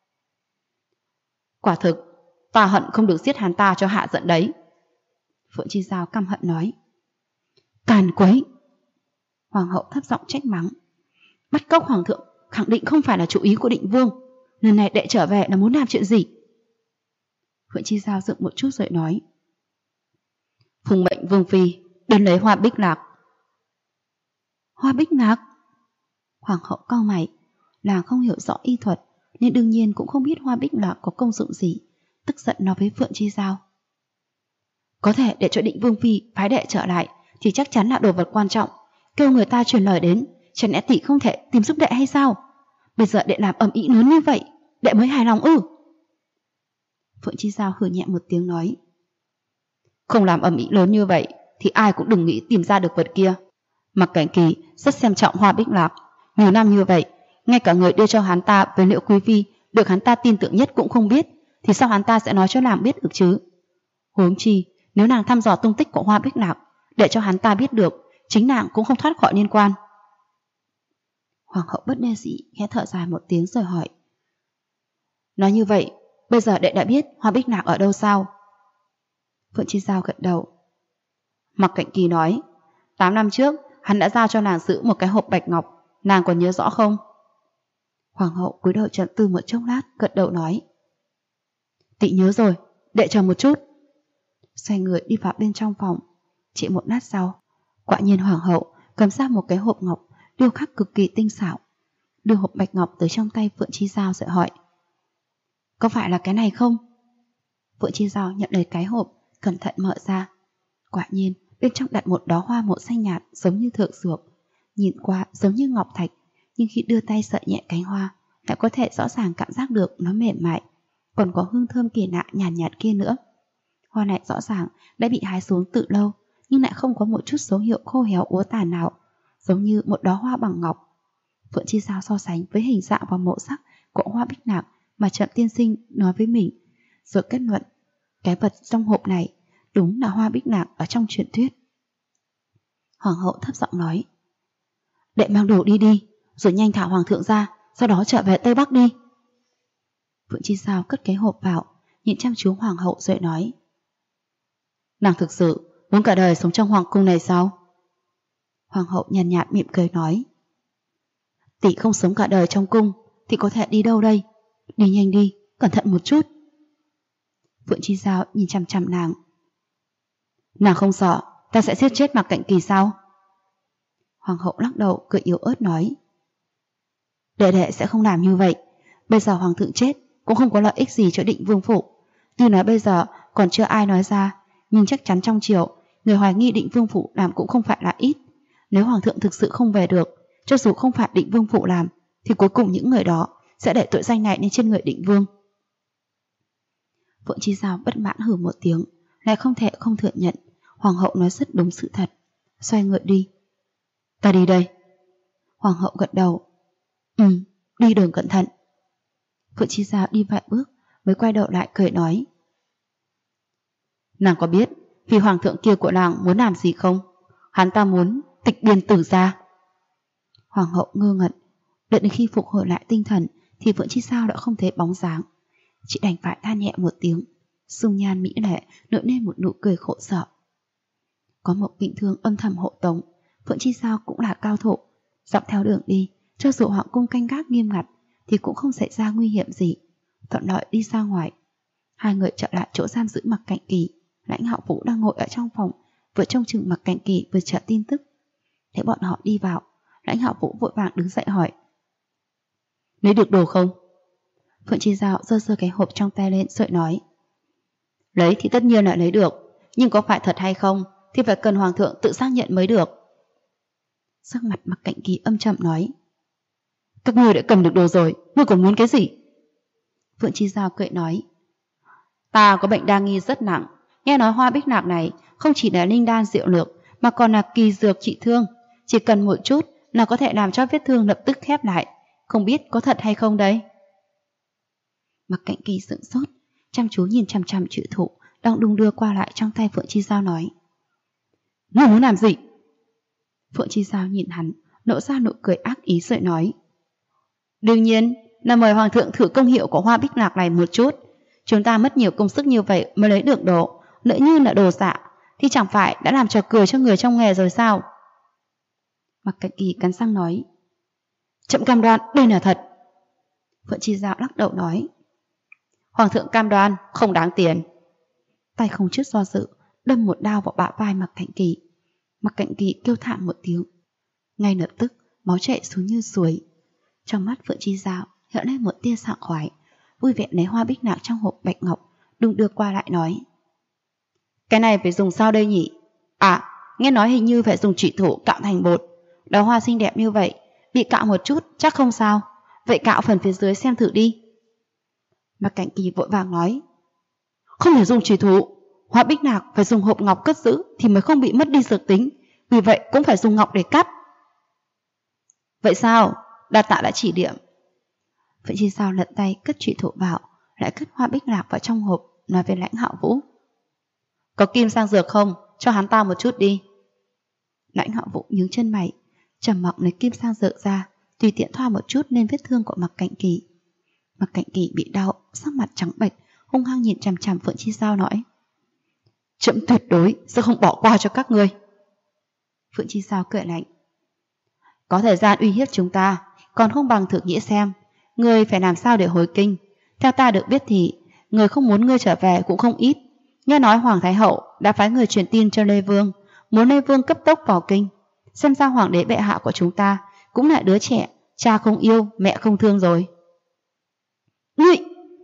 Quả thực, ta hận không được giết hắn ta cho hạ giận đấy. Phượng Chi Giao căm hận nói: Càn quấy. Hoàng hậu thấp giọng trách mắng: Bắt cóc hoàng thượng khẳng định không phải là chủ ý của Định Vương. Lần này đệ trở về là muốn làm chuyện gì? Phượng Chi Giao dựng một chút rồi nói: Phùng mệnh Vương Phi đến lấy hoa bích lạc. Hoa bích lạc? Hoàng hậu cau mày, nàng không hiểu rõ y thuật nên đương nhiên cũng không biết hoa bích lạc có công dụng gì, tức giận nói với Phượng Chi Giao: Có thể để cho Định Vương Phi phái đệ trở lại thì chắc chắn là đồ vật quan trọng, kêu người ta truyền lời đến, chẳng lẽ tỷ không thể tìm giúp đệ hay sao? Bây giờ đệ làm ầm ĩ lớn như vậy, đệ mới hài lòng ư? Phượng Chi Giao hừ nhẹ một tiếng nói: Không làm ầm ĩ lớn như vậy thì ai cũng đừng nghĩ tìm ra được vật kia. Mạc Cảnh Kỳ rất xem trọng hoa bích lạc, nhiều năm như vậy ngay cả người đưa cho hắn ta với Liễu Quý phi được hắn ta tin tưởng nhất cũng không biết, thì sao hắn ta sẽ nói cho nàng biết được chứ? Huống chi, nếu nàng thăm dò tung tích của Hoa Bích Lạc, để cho hắn ta biết được, chính nàng cũng không thoát khỏi liên quan. Hoàng hậu bất đe dĩ khẽ thở dài một tiếng rồi hỏi: nói như vậy, bây giờ đệ đã biết Hoa Bích Lạc ở đâu sao? Phượng Chi Giao gật đầu. Mạc Cạnh Kỳ nói, 8 năm trước hắn đã giao cho nàng giữ một cái hộp bạch ngọc, nàng còn nhớ rõ không? Hoàng hậu cúi đầu trầm tư một chốc lát, gật đầu nói: tỷ nhớ rồi, đệ chờ một chút. Xoay người đi vào bên trong phòng. Chỉ một lát sau, quả nhiên hoàng hậu cầm ra một cái hộp ngọc điêu khắc cực kỳ tinh xảo, đưa hộp bạch ngọc tới trong tay Phượng Chi Giao rồi hỏi: có phải là cái này không? Phượng Chi Giao nhận lấy cái hộp, cẩn thận mở ra. Quả nhiên bên trong đặt một đóa hoa màu xanh nhạt giống như thượng dược, nhìn qua giống như ngọc thạch, nhưng khi đưa tay sờ nhẹ cánh hoa lại có thể rõ ràng cảm giác được nó mềm mại, còn có hương thơm kỳ lạ nhàn nhạt kia nữa. Hoa này rõ ràng đã bị hái xuống từ lâu, nhưng lại không có một chút dấu hiệu khô héo úa tàn nào, giống như một đóa hoa bằng ngọc. Phượng Chi Giao so sánh với hình dạng và màu sắc của Hoa Bích Lạc mà Trậm tiên sinh nói với mình, rồi kết luận cái vật trong hộp này đúng là Hoa Bích Lạc ở trong truyền thuyết. Hoàng hậu thấp giọng nói: đệ mang đồ đi đi, rồi nhanh thả hoàng thượng ra, sau đó trở về Tây Bắc đi. Phượng Chi Giao cất cái hộp vào, nhìn chăm chú hoàng hậu rồi nói: nàng thực sự muốn cả đời sống trong hoàng cung này sao? Hoàng hậu nhàn nhạt mỉm cười nói: tỷ không sống cả đời trong cung thì có thể đi đâu đây? Đi nhanh đi, cẩn thận một chút. Phượng Chi Giao nhìn chằm chằm nàng: nàng không sợ ta sẽ giết chết Mạc Cạnh Kỳ sao? Hoàng hậu lắc đầu cười yếu ớt nói: đệ sẽ không làm như vậy. Bây giờ hoàng thượng chết cũng không có lợi ích gì cho Định Vương phủ. Tuy nói bây giờ còn chưa ai nói ra, nhưng chắc chắn trong triều người hoài nghi Định Vương phủ làm cũng không phải là ít. Nếu hoàng thượng thực sự không về được, cho dù không phải Định Vương phủ làm, thì cuối cùng những người đó sẽ để tội danh này lên trên người Định Vương. Phượng Chi Giao bất mãn hừ một tiếng, lại không thể không thừa nhận hoàng hậu nói rất đúng sự thật. Xoay người đi: ta đi đây. Hoàng hậu gật đầu: đi đường cẩn thận. Phượng Chi Giao đi vài bước mới quay đầu lại cười nói: nàng có biết vì hoàng thượng kia của nàng muốn làm gì không? Hắn ta muốn tịch biên Tử gia. Hoàng hậu ngơ ngẩn, đợi đến khi phục hồi lại tinh thần thì Phượng Chi Giao đã không thấy bóng dáng. Chị đành phải than nhẹ một tiếng, dung nhan mỹ lệ nở nên một nụ cười khổ sở. Có một Vịnh Thương âm thầm hộ tống, Phượng Chi Giao cũng là cao thủ, dọc theo đường đi, cho dù hoàng cung canh gác nghiêm ngặt thì cũng không xảy ra nguy hiểm gì, thuận lợi đi ra ngoài. Hai người trở lại chỗ giam giữ Mạc Cạnh Kỳ. Lãnh Hạo Vũ đang ngồi ở trong phòng, vừa trông chừng Mạc Cạnh Kỳ vừa chờ tin tức. Thấy bọn họ đi vào, Lãnh Hạo Vũ vội vàng đứng dậy hỏi: lấy được đồ không? Phượng Chi Giao giơ giơ cái hộp trong tay lên rồi nói: lấy thì tất nhiên là lấy được, nhưng có phải thật hay không thì phải cần hoàng thượng tự xác nhận mới được. Sắc mặt Mạc Cạnh Kỳ âm trầm nói: các ngươi đã cầm được đồ rồi, ngươi còn muốn cái gì? Phượng Chi Giao cười nói: ta có bệnh đa nghi rất nặng, nghe nói Hoa Bích Lạc này không chỉ là linh đan diệu lược mà còn là kỳ dược trị thương, chỉ cần một chút là có thể làm cho vết thương lập tức khép lại, không biết có thật hay không đây? Mạc Cạnh Kỳ sững sốt, chăm chú nhìn chằm chằm chữ thụ đang đung đưa qua lại trong tay Phượng Chi Giao nói: ngươi muốn làm gì? Phượng Chi Giao nhìn hắn, nở ra nụ cười ác ý rồi nói: đương nhiên là mời hoàng thượng thử công hiệu của Hoa Bích Lạc này một chút. Chúng ta mất nhiều công sức như vậy mới lấy được đồ, lỡ như là đồ giả thì chẳng phải đã làm trò cười cho người trong nghề rồi sao? Mạc Cạnh Kỳ cắn răng nói: chậm cam đoan đây là thật. Phượng Chi Giao lắc đầu nói: hoàng thượng cam đoan không đáng tiền. Tay không chút do dự đâm một đao vào bả vai Mạc Cạnh Kỳ. Mạc Cạnh Kỳ kêu thảm một tiếng, ngay lập tức máu chảy xuống như suối. Trong mắt Phượng Chi Giao hiện lên một tia sảng khoái, vui vẻ lấy Hoa Bích Lạc trong hộp bạch ngọc đung đưa qua lại nói: cái này phải dùng sao đây nhỉ? À, nghe nói hình như phải dùng trụy thủ cạo thành bột. Đóa hoa xinh đẹp như vậy, bị cạo một chút chắc không sao. Vậy cạo phần phía dưới xem thử đi. Mạc Cạnh Kỳ vội vàng nói: không thể dùng trùy thủ, Hoa Bích Lạc phải dùng hộp ngọc cất giữ thì mới không bị mất đi dược tính, vì vậy cũng phải dùng ngọc để cắt. Vậy sao? đa tạ đã chỉ điểm. Phượng Chi Sao lật tay cất trụy thủ vào, lại cất hoa bích lạc vào trong hộp, nói với Lãnh Hạo Vũ. Có kim sang dược không? Cho hắn ta một chút đi. Lãnh Hạo Vũ nhướng chân mày, trầm mặc lấy kim sang dược ra, tùy tiện thoa một chút lên vết thương của Mặc Cạnh Kỳ. Mặc Cạnh Kỳ bị đau, sắc mặt trắng bệch, hung hăng nhìn chằm chằm Phượng Chi Sao nói. Trẫm tuyệt đối sẽ không bỏ qua cho các ngươi. Phượng Chi Sao cười lạnh. Có thời gian uy hiếp chúng ta, còn không bằng thử nghĩ xem, ngươi phải làm sao để hồi kinh. Theo ta được biết thì, người không muốn ngươi trở về cũng không ít. Nghe nói Hoàng Thái Hậu đã phái người truyền tin cho Lê Vương, muốn Lê Vương cấp tốc vào kinh. Xem ra Hoàng đế bệ hạ của chúng ta cũng là đứa trẻ, cha không yêu, mẹ không thương rồi. Ngươi!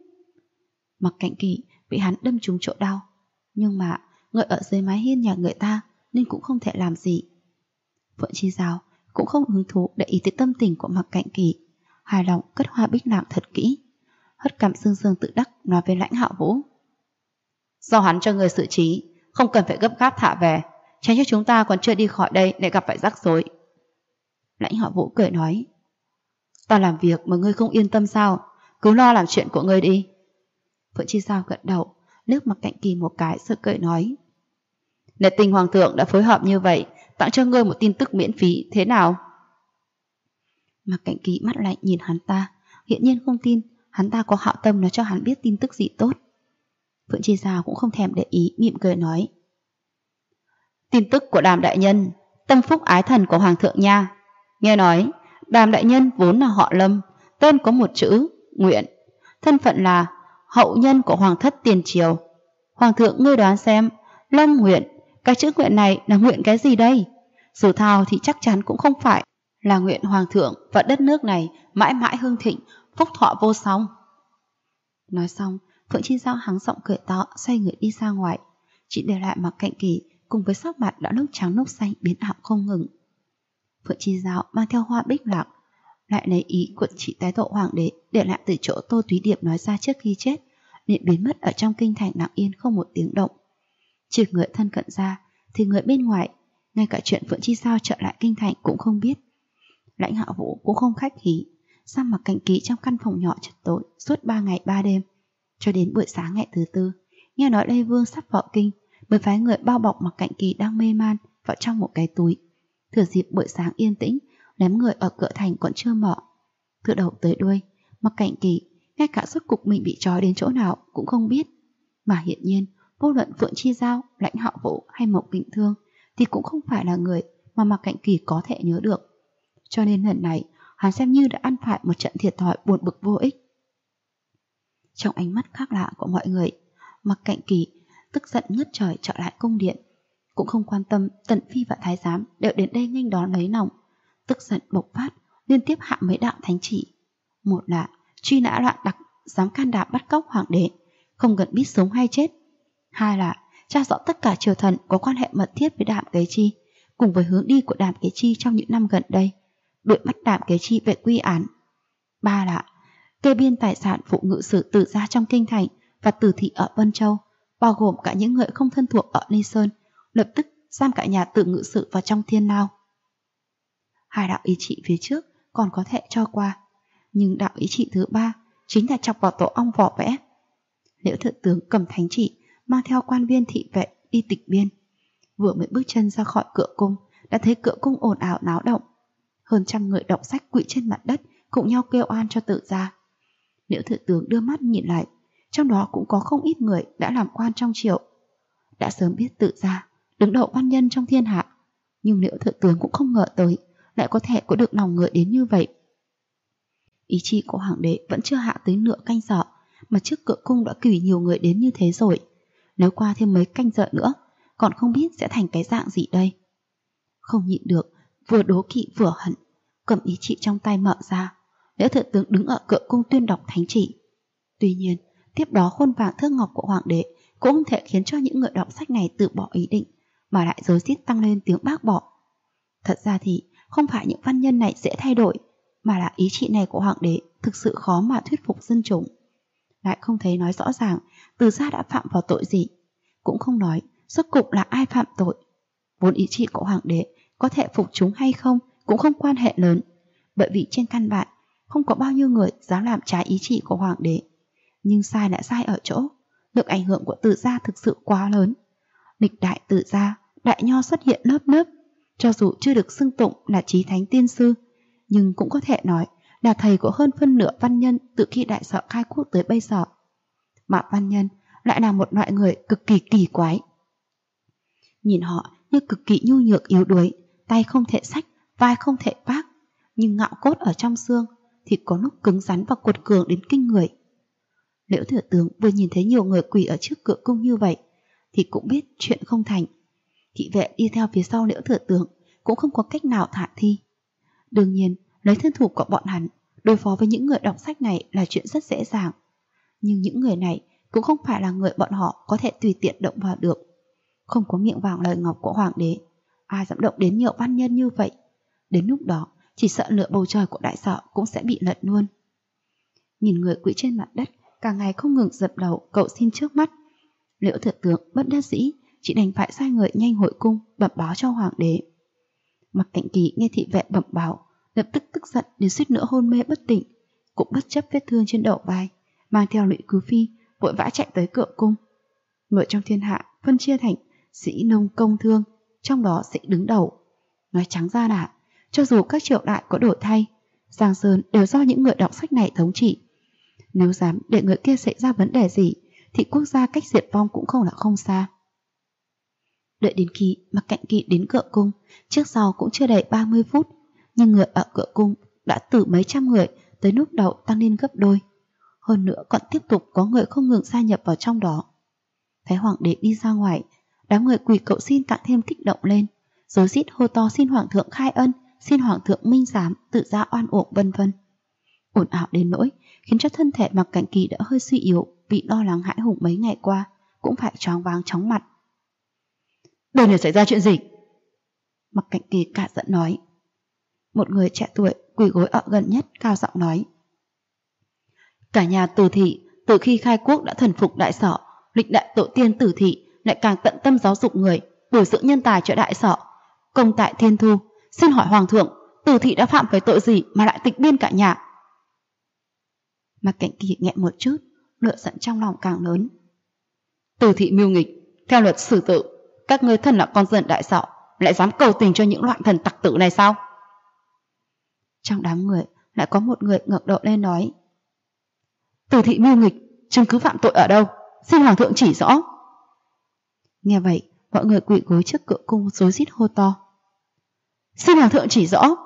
Mặc Cạnh Kỳ bị hắn đâm trúng chỗ đau, nhưng mà người ở dưới mái hiên nhà người ta nên cũng không thể làm gì. Phượng Chi Sao cũng không hứng thú để ý tới tâm tình của Mặc Cạnh Kỳ, hài lòng cất hoa bích lạc thật kỹ, hất cằm sương sương tự đắc nói với Lãnh Hạo Vũ. Do hắn cho người xử trí, không cần phải gấp gáp thả về, tránh cho chúng ta còn chưa đi khỏi đây lại gặp phải rắc rối. Lãnh Hạo Vũ cười nói. Ta làm việc mà ngươi không yên tâm sao? Cứ lo làm chuyện của ngươi đi. Phượng Chi Sao gật đầu, liếc Mặc Cạnh Kỳ một cái rồi cười nói. Nể tình Hoàng thượng đã phối hợp như vậy, tặng cho ngươi một tin tức miễn phí, thế nào? Mặc Cạnh Kỳ mắt lạnh nhìn hắn ta, hiển nhiên không tin hắn ta có hảo tâm nói cho hắn biết tin tức gì tốt. Phượng Chi Sao cũng không thèm để ý, mỉm cười nói. Tin tức của Đàm đại nhân, tâm phúc ái thần của Hoàng thượng nha. Nghe nói, Đàm đại nhân vốn là họ Lâm, tên có một chữ, Nguyện. Thân phận là hậu nhân của Hoàng thất tiền triều. Hoàng thượng ngươi đoán xem, Lâm Nguyện, cái chữ Nguyện này là nguyện cái gì đây? Dù thao thì chắc chắn cũng không phải là nguyện Hoàng thượng và đất nước này mãi mãi hưng thịnh, phúc thọ vô song. Nói xong, Phượng Chi Sao hắng giọng cười to, xoay người đi ra ngoài, chỉ để lại Mặc Cạnh Kỳ cùng với sắc mặt đã lúc trắng lúc xanh biến ảo không ngừng. Phượng Chi Sao mang theo hoa bích lạc, lại lấy ý của chị tái tội hoàng đế để lại từ chỗ Tô Túy Điệp nói ra trước khi chết, liền biến mất ở trong kinh thành lặng yên không một tiếng động. Trừ người thân cận ra thì người bên ngoài, ngay cả chuyện Phượng Chi Sao trở lại kinh thành cũng không biết. Lãnh Hạo Vũ cũng không khách khí, giam Mặc Cạnh Kỳ trong căn phòng nhỏ chật tối suốt 3 ngày 3 đêm, cho đến buổi sáng ngày thứ tư, nghe nói Lê Vương sắp vào kinh, mới phái người bao bọc Mặc Cạnh Kỳ đang mê man vào trong một cái túi. Thừa dịp buổi sáng yên tĩnh, đám người ở cửa thành còn chưa mở. Từ đầu tới đuôi, Mặc Cạnh Kỳ ngay cả suốt cục mình bị trói đến chỗ nào cũng không biết. Mà hiển nhiên, vô luận Phượng Chi Giao, Lãnh Hạo Vũ hay Mộc Kình Thương thì cũng không phải là người mà Mặc Cạnh Kỳ có thể nhớ được. Cho nên lần này, hắn xem như đã ăn phải một trận thiệt thòi buồn bực vô ích. Trong ánh mắt khác lạ của mọi người, Mặc Cạnh Kỳ tức giận ngất trời trở lại cung điện, cũng không quan tâm Tần Phi và Thái Giám đều đến đây nghênh đón lấy lòng, tức giận bộc phát, liên tiếp hạ mấy đạo thánh chỉ. Một là truy nã loạn đặc, dám can đảm bắt cóc hoàng đế, không cần biết sống hay chết. Hai là tra rõ tất cả triều thần có quan hệ mật thiết với Đàm Kế Chi, cùng với hướng đi của Đàm Kế Chi trong những năm gần đây, đuổi bắt Đàm Kế Chi về quy án. Ba là kê biên tài sản phụ ngự sử Tử gia trong kinh thành và Tử thị ở Vân Châu, bao gồm cả những người không thân thuộc ở Ly Sơn, lập tức giam cả nhà Tử ngự sử vào trong thiên lao. Hai đạo ý trị phía trước còn có thể cho qua, nhưng đạo ý trị thứ ba chính là chọc vào tổ ong vỏ vẽ. Liễu thượng tướng cầm thánh chỉ, mang theo quan viên thị vệ đi tịch biên. Vừa mới bước chân ra khỏi cửa cung, đã thấy cửa cung ồn ào náo động. Hơn 100 người đọc sách quỵ trên mặt đất, cùng nhau kêu oan cho Tử gia. Liễu thượng tướng đưa mắt nhìn lại, trong đó cũng có không ít người đã làm quan trong triều. Đã sớm biết Tử gia đứng đầu văn nhân trong thiên hạ, nhưng Liễu thượng tướng cũng không ngờ tới lại có thể có được lòng người đến như vậy. Ý chí của hoàng đế vẫn chưa hạ tới nửa canh giờ, mà trước cửa cung đã cử nhiều người đến như thế rồi. Nếu qua thêm mấy canh giờ nữa, còn không biết sẽ thành cái dạng gì đây. Không nhịn được, vừa đố kỵ vừa hận, cầm ý chỉ trong tay mở ra. Liễu thượng tướng đứng ở cửa cung tuyên đọc thánh chỉ. Tuy nhiên, tiếp đó khuôn vàng thước ngọc của hoàng đế cũng không thể khiến cho những người đọc sách này từ bỏ ý định, mà lại rối rít tăng lên tiếng bác bỏ. Thật ra thì không phải những văn nhân này dễ thay đổi, mà là ý chỉ này của hoàng đế thực sự khó mà thuyết phục dân chúng. Lại không thấy nói rõ ràng Tử gia đã phạm vào tội gì, cũng không nói rốt cục là ai phạm tội. Vốn ý chỉ của hoàng đế có thể phục chúng hay không cũng không quan hệ lớn, bởi vì trên căn bản không có bao nhiêu người dám làm trái ý chỉ của hoàng đế. Nhưng sai đã sai ở chỗ, lực ảnh hưởng của Từ gia thực sự quá lớn. Lịch đại Từ gia, đại nho xuất hiện lớp lớp, cho dù chưa được xưng tụng là chí thánh tiên sư, nhưng cũng có thể nói là thầy của hơn phân nửa văn nhân từ khi đại sở khai quốc tới bây giờ. Mà văn nhân lại là một loại người cực kỳ kỳ quái. Nhìn họ như cực kỳ nhu nhược yếu đuối, tay không thể xách, vai không thể vác, nhưng ngạo cốt ở trong xương thì có lúc cứng rắn và cuột cường đến kinh người. Liễu thừa tướng vừa nhìn thấy nhiều người quỳ ở trước cửa cung như vậy thì cũng biết chuyện không thành. Thị vệ đi theo phía sau Liễu thừa tướng cũng không có cách nào thả thi. Đương nhiên, lấy thân thủ của bọn hắn đối phó với những người đọc sách này là chuyện rất dễ dàng. Nhưng những người này cũng không phải là người bọn họ có thể tùy tiện động vào được. Không có miệng vàng lời ngọc của hoàng đế, ai dám động đến nhiều văn nhân như vậy. Đến lúc đó, chỉ sợ nửa bầu trời của đại sở cũng sẽ bị lật luôn. Nhìn người quỳ trên mặt đất càng ngày không ngừng dập đầu cầu xin trước mắt, Liễu thừa tướng bất đắc dĩ chỉ đành phải sai người nhanh hội cung bẩm báo cho hoàng đế. Mặc Cảnh Kỳ nghe thị vệ bẩm báo, lập tức tức giận đến suýt nữa hôn mê bất tỉnh, cũng bất chấp vết thương trên đầu vai, mang theo Lụy Cứ Phi vội vã chạy tới cửa cung. Người trong thiên hạ phân chia thành sĩ nông công thương, trong đó sĩ đứng đầu. Nói trắng ra là cho dù các triều đại có đổi thay, Giang Sơn đều do những người đọc sách này thống trị. Nếu dám để người kia xảy ra vấn đề gì thì quốc gia cách diệt vong cũng không là không xa. Đợi đến khi Mặc Cảnh Kỳ đến cửa cung, trước sau cũng chưa đầy 30 phút, nhưng người ở cửa cung đã từ mấy trăm người tới lúc đầu tăng lên gấp đôi. Hơn nữa còn tiếp tục có người không ngừng gia nhập vào trong đó. Thấy hoàng đế đi ra ngoài, đám người quỳ cầu xin càng thêm kích động lên, rối rít hô to xin hoàng thượng khai ân, xin hoàng thượng minh giám, tự ra oan uổng vân vân. Ồn ào đến nỗi khiến cho thân thể Mặc Cảnh Kỳ đã hơi suy yếu vì lo lắng hãi hùng mấy ngày qua, cũng phải choáng váng chóng mặt. Đây là xảy ra chuyện gì? Mặc Cảnh Kỳ cả giận nói. Một người trẻ tuổi quỳ gối ở gần nhất cao giọng nói. Cả nhà Từ thị từ khi khai quốc đã thần phục đại sở, lịch đại tổ tiên Từ thị lại càng tận tâm giáo dục người, bồi dưỡng nhân tài cho đại sở. Công tại thiên thu, xin hỏi hoàng thượng, Từ thị đã phạm phải tội gì mà lại tịch biên cả nhà? Mặc Cảnh Kỳ nghẹn một chút, lửa giận trong lòng càng lớn. Từ thị mưu nghịch, theo luật xử tự, các ngươi thân là con dân đại sở lại dám cầu tình cho những loạn thần tặc tử này sao? Trong đám người lại có một người ngẩng đầu lên nói. Từ thị mưu nghịch, chứng cứ phạm tội ở đâu? Xin hoàng thượng chỉ rõ. Nghe vậy, mọi người quỳ gối trước cửa cung rối rít hô to. Xin hoàng thượng chỉ rõ.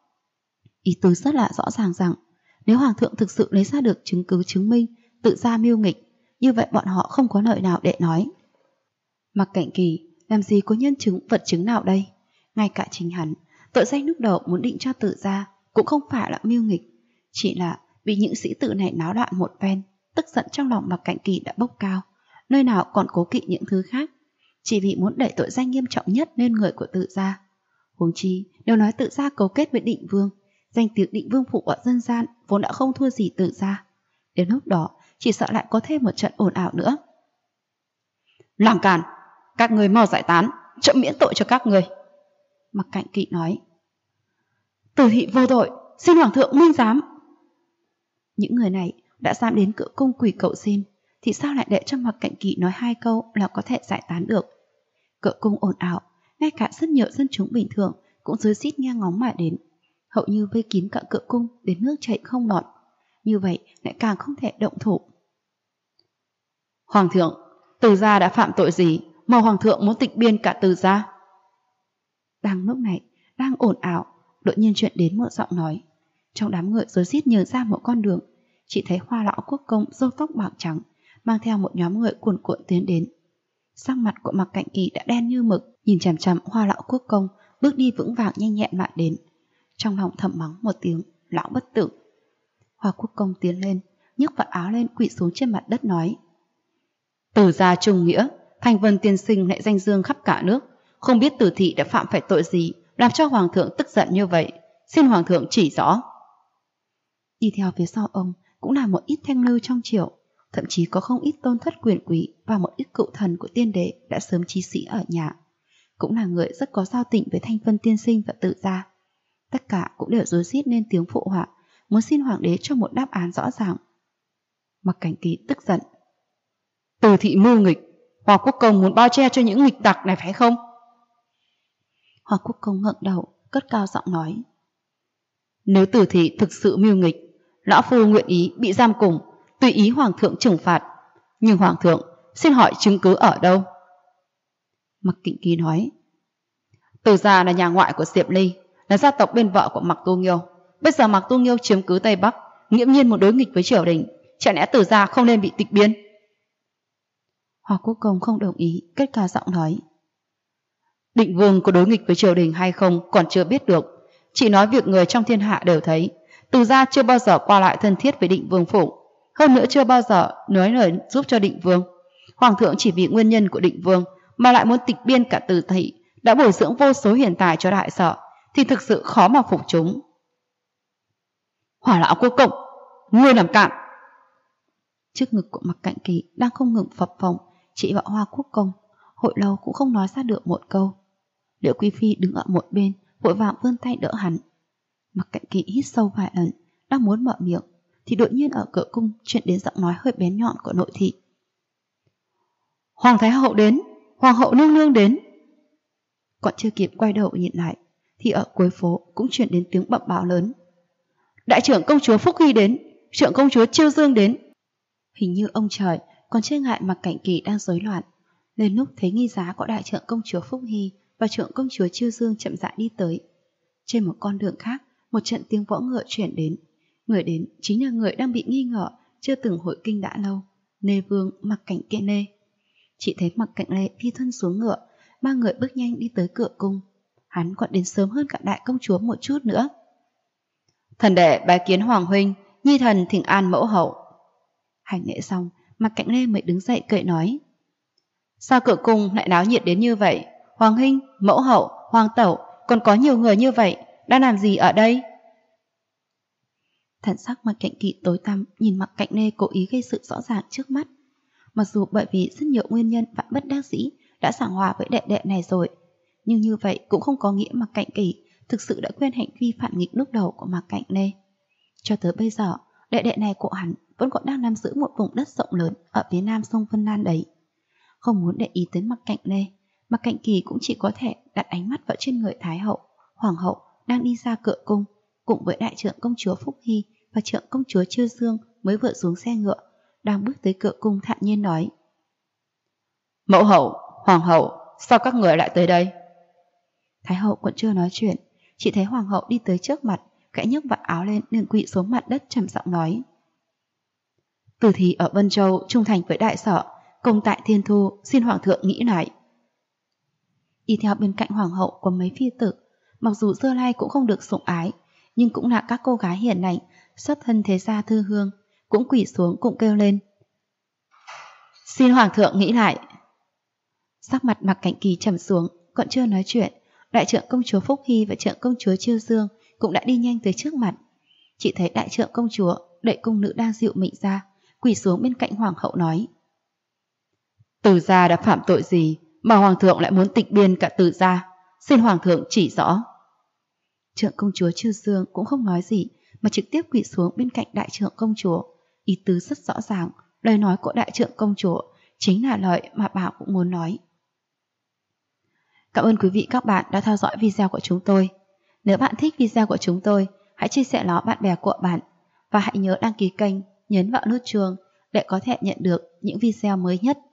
Ý tứ rất là rõ ràng rằng nếu hoàng thượng thực sự lấy ra được chứng cứ chứng minh tự ra mưu nghịch, như vậy bọn họ không có lời nào để nói. Mặc Cảnh Kỳ làm gì có nhân chứng vật chứng nào đây? Ngay cả chính hắn, tội danh lúc đầu muốn định cho tự ra cũng không phải là mưu nghịch, chỉ là vì những sĩ tử này náo loạn một ven, tức giận trong lòng Mặc Cảnh Kỳ đã bốc cao, nơi nào còn cố kỵ những thứ khác, chỉ vì muốn đẩy tội danh nghiêm trọng nhất lên người của tự gia. Huống chi đều nói tự gia cấu kết với Định Vương, danh tiếng Định Vương phủ ở dân gian vốn đã không thua gì tự gia. Đến lúc đó chỉ sợ lại có thêm một trận ồn ào nữa. Làm càn, các người mau giải tán, chậm miễn tội cho các người. Mặc Cảnh Kỳ nói. Từ thị vô tội, xin hoàng thượng minh giám. Những người này đã dám đến cửa cung quỳ cầu xin, thì sao lại để cho Mặc Cảnh Kỳ nói hai câu là có thể giải tán được? Cửa cung ồn ào, ngay cả rất nhiều dân chúng bình thường cũng rối rít nghe ngóng mà đến, hầu như vây kín cả cửa cung đến nước chảy không lọt. Như vậy lại càng không thể động thủ. Hoàng thượng, Từ gia đã phạm tội gì mà hoàng thượng muốn tịch biên cả Từ gia? Đang lúc này, đang ồn ào, đột nhiên chuyện đến một giọng nói. Trong đám người rối rít nhớ ra một con đường, chỉ thấy Hoa lão quốc công râu tóc bạc trắng mang theo một nhóm người cuồn cuộn tiến đến. Sắc mặt của Mặc Cảnh Kỳ đã đen như mực, nhìn chằm chằm Hoa lão quốc công bước đi vững vàng nhanh nhẹn mà đến. Trong lòng thầm mắng một tiếng, lão bất tử. Hoa quốc công tiến lên, nhấc vạt áo lên quỳ xuống trên mặt đất nói. Từ gia trung nghĩa, Thanh Vân tiên sinh lại danh dương khắp cả nước, không biết Từ thị đã phạm phải tội gì làm cho hoàng thượng tức giận như vậy, xin hoàng thượng chỉ rõ. Đi theo phía sau ông cũng là một ít thanh lưu trong triều, thậm chí có không ít tôn thất quyền quý và một ít cựu thần của tiên đế đã sớm chí sĩ ở nhà, cũng là người rất có giao tình với Thanh Vân tiên sinh và Tự gia. Tất cả cũng đều rối rít lên tiếng phụ họa, muốn xin hoàng đế cho một đáp án rõ ràng. Mặc Cảnh Kỳ tức giận. Từ thị mưu nghịch, Hoàng Quốc Công muốn bao che cho những nghịch tặc này phải không? Hoàng Quốc Công ngẩng đầu, cất cao giọng nói. Nếu Từ thị thực sự mưu nghịch, lão phu nguyện ý bị giam cùng, tùy ý hoàng thượng trừng phạt. Nhưng hoàng thượng, xin hỏi chứng cứ ở đâu? Mặc Kình Kỳ nói. Từ gia là nhà ngoại của Diệp Ly, là gia tộc bên vợ của Mặc Tu Nghiêu. Bây giờ Mặc Tu Nghiêu chiếm cứ Tây Bắc, nghiễm nhiên muốn đối nghịch với triều đình, chả lẽ Từ gia không nên bị tịch biên? Hoàng Quốc Công không đồng ý, kết cao giọng nói. Định Vương có đối nghịch với triều đình hay không còn chưa biết được, chỉ nói việc người trong thiên hạ đều thấy. Từ gia chưa bao giờ qua lại thân thiết với Định Vương phủ, hơn nữa chưa bao giờ nói lời giúp cho Định Vương. Hoàng thượng chỉ vì nguyên nhân của Định Vương mà lại muốn tịch biên cả Từ thị, đã bồi dưỡng vô số hiền tài cho đại sở, thì thực sự khó mà phục chúng. Hỏa lão Quốc Công, ngươi làm cản! Trước ngực của Mặc Cạnh Kỳ đang không ngừng phập phồng, chị vợ Hoa Quốc Công hồi lâu cũng không nói ra được một câu. Liễu Quý Phi đứng ở một bên, vội vàng vươn tay đỡ hắn. Mặc Cạnh Kỳ hít sâu vài lần, đang muốn mở miệng, thì đột nhiên ở cửa cung truyền đến giọng nói hơi bén nhọn của nội thị. Hoàng Thái Hậu đến, Hoàng hậu nương nương đến. Còn chưa kịp quay đầu nhìn lại, thì ở cuối phố cũng truyền đến tiếng bẩm báo lớn. Đại trưởng công chúa Phúc Hy đến, trưởng công chúa Chiêu Dương đến. Hình như ông trời còn chưa ngại Mặc Cảnh Kỳ đang rối loạn, nên lúc thấy nghi giá của đại trưởng công chúa Phúc Hy và trưởng công chúa Chiêu Dương chậm rãi đi tới. Trên một con đường khác, một trận tiếng võ ngựa chuyển đến. Người đến chính là người đang bị nghi ngờ, chưa từng hội kinh đã lâu, Nê Vương Mặc Cảnh Kệ Nê. Chỉ thấy Mặc Cảnh Lệ phi thân xuống ngựa, ba người bước nhanh đi tới cửa cung. Hắn còn đến sớm hơn cả đại công chúa một chút nữa. Thần đệ bái kiến hoàng huynh, nhi thần thỉnh an mẫu hậu. Hành lễ xong, Mặc Cảnh Lê mới đứng dậy cười nói. Sao cửa cung lại náo nhiệt đến như vậy? Hoàng huynh, mẫu hậu, hoàng tẩu, còn có nhiều người như vậy, đang làm gì ở đây? Thần sắc Mặc Cảnh Kỳ tối tăm, nhìn Mặc Cảnh Lê cố ý gây sự rõ ràng trước mắt. Mặc dù bởi vì rất nhiều nguyên nhân và bất đắc dĩ đã giảng hòa với đệ đệ này rồi, nhưng như vậy cũng không có nghĩa Mặc Cảnh Kỳ thực sự đã quên hành vi phản nghịch lúc đầu của Mặc Cảnh Lê. Cho tới bây giờ, đệ đệ này của hắn vẫn còn đang nắm giữ một vùng đất rộng lớn ở phía nam sông Vân Lan đấy. Không muốn để ý tới Mặc Cảnh Lê, Mặc Cảnh Kỳ cũng chỉ có thể đặt ánh mắt vào trên người Thái hậu, hoàng hậu đang đi ra cửa cung, cùng với đại trưởng công chúa Phúc Hy và trưởng công chúa Chiêu Dương mới vừa xuống xe ngựa, đang bước tới cửa cung thản nhiên nói. Mẫu hậu, hoàng hậu, sao các người lại tới đây? Thái hậu còn chưa nói chuyện, chỉ thấy hoàng hậu đi tới trước mặt, gãy nhấc vạt áo lên liền quỵ xuống mặt đất trầm giọng nói. Từ thị ở Vân Châu trung thành với đại sở, công tại Thiên Thu, xin hoàng thượng nghĩ lại. Đi theo bên cạnh hoàng hậu có mấy phi tử, mặc dù xưa nay cũng không được sủng ái, nhưng cũng là các cô gái hiền lành, xuất thân thế gia thư hương, cũng quỳ xuống cũng kêu lên. Xin hoàng thượng nghĩ lại. Sắc mặt Mặc Cảnh Kỳ trầm xuống, còn chưa nói chuyện, đại trưởng công chúa Phúc Hy và trưởng công chúa Chiêu Dương cũng đã đi nhanh tới trước mặt. Chỉ thấy đại trưởng công chúa đẩy cung nữ đang dịu mịn ra, quỳ xuống bên cạnh hoàng hậu nói. Từ gia đã phạm tội gì mà hoàng thượng lại muốn tịch biên cả Từ gia? Xin hoàng thượng chỉ rõ. Trưởng công chúa Chiêu Dương cũng không nói gì mà trực tiếp quỳ xuống bên cạnh đại trưởng công chúa. Ý tứ rất rõ ràng, lời nói của đại trưởng công chúa chính là lời mà bà cũng muốn nói. Cảm ơn quý vị các bạn đã theo dõi video của chúng tôi. Nếu bạn thích video của chúng tôi, hãy chia sẻ nó bạn bè của bạn và hãy nhớ đăng ký kênh, nhấn vào nút chuông để có thể nhận được những video mới nhất.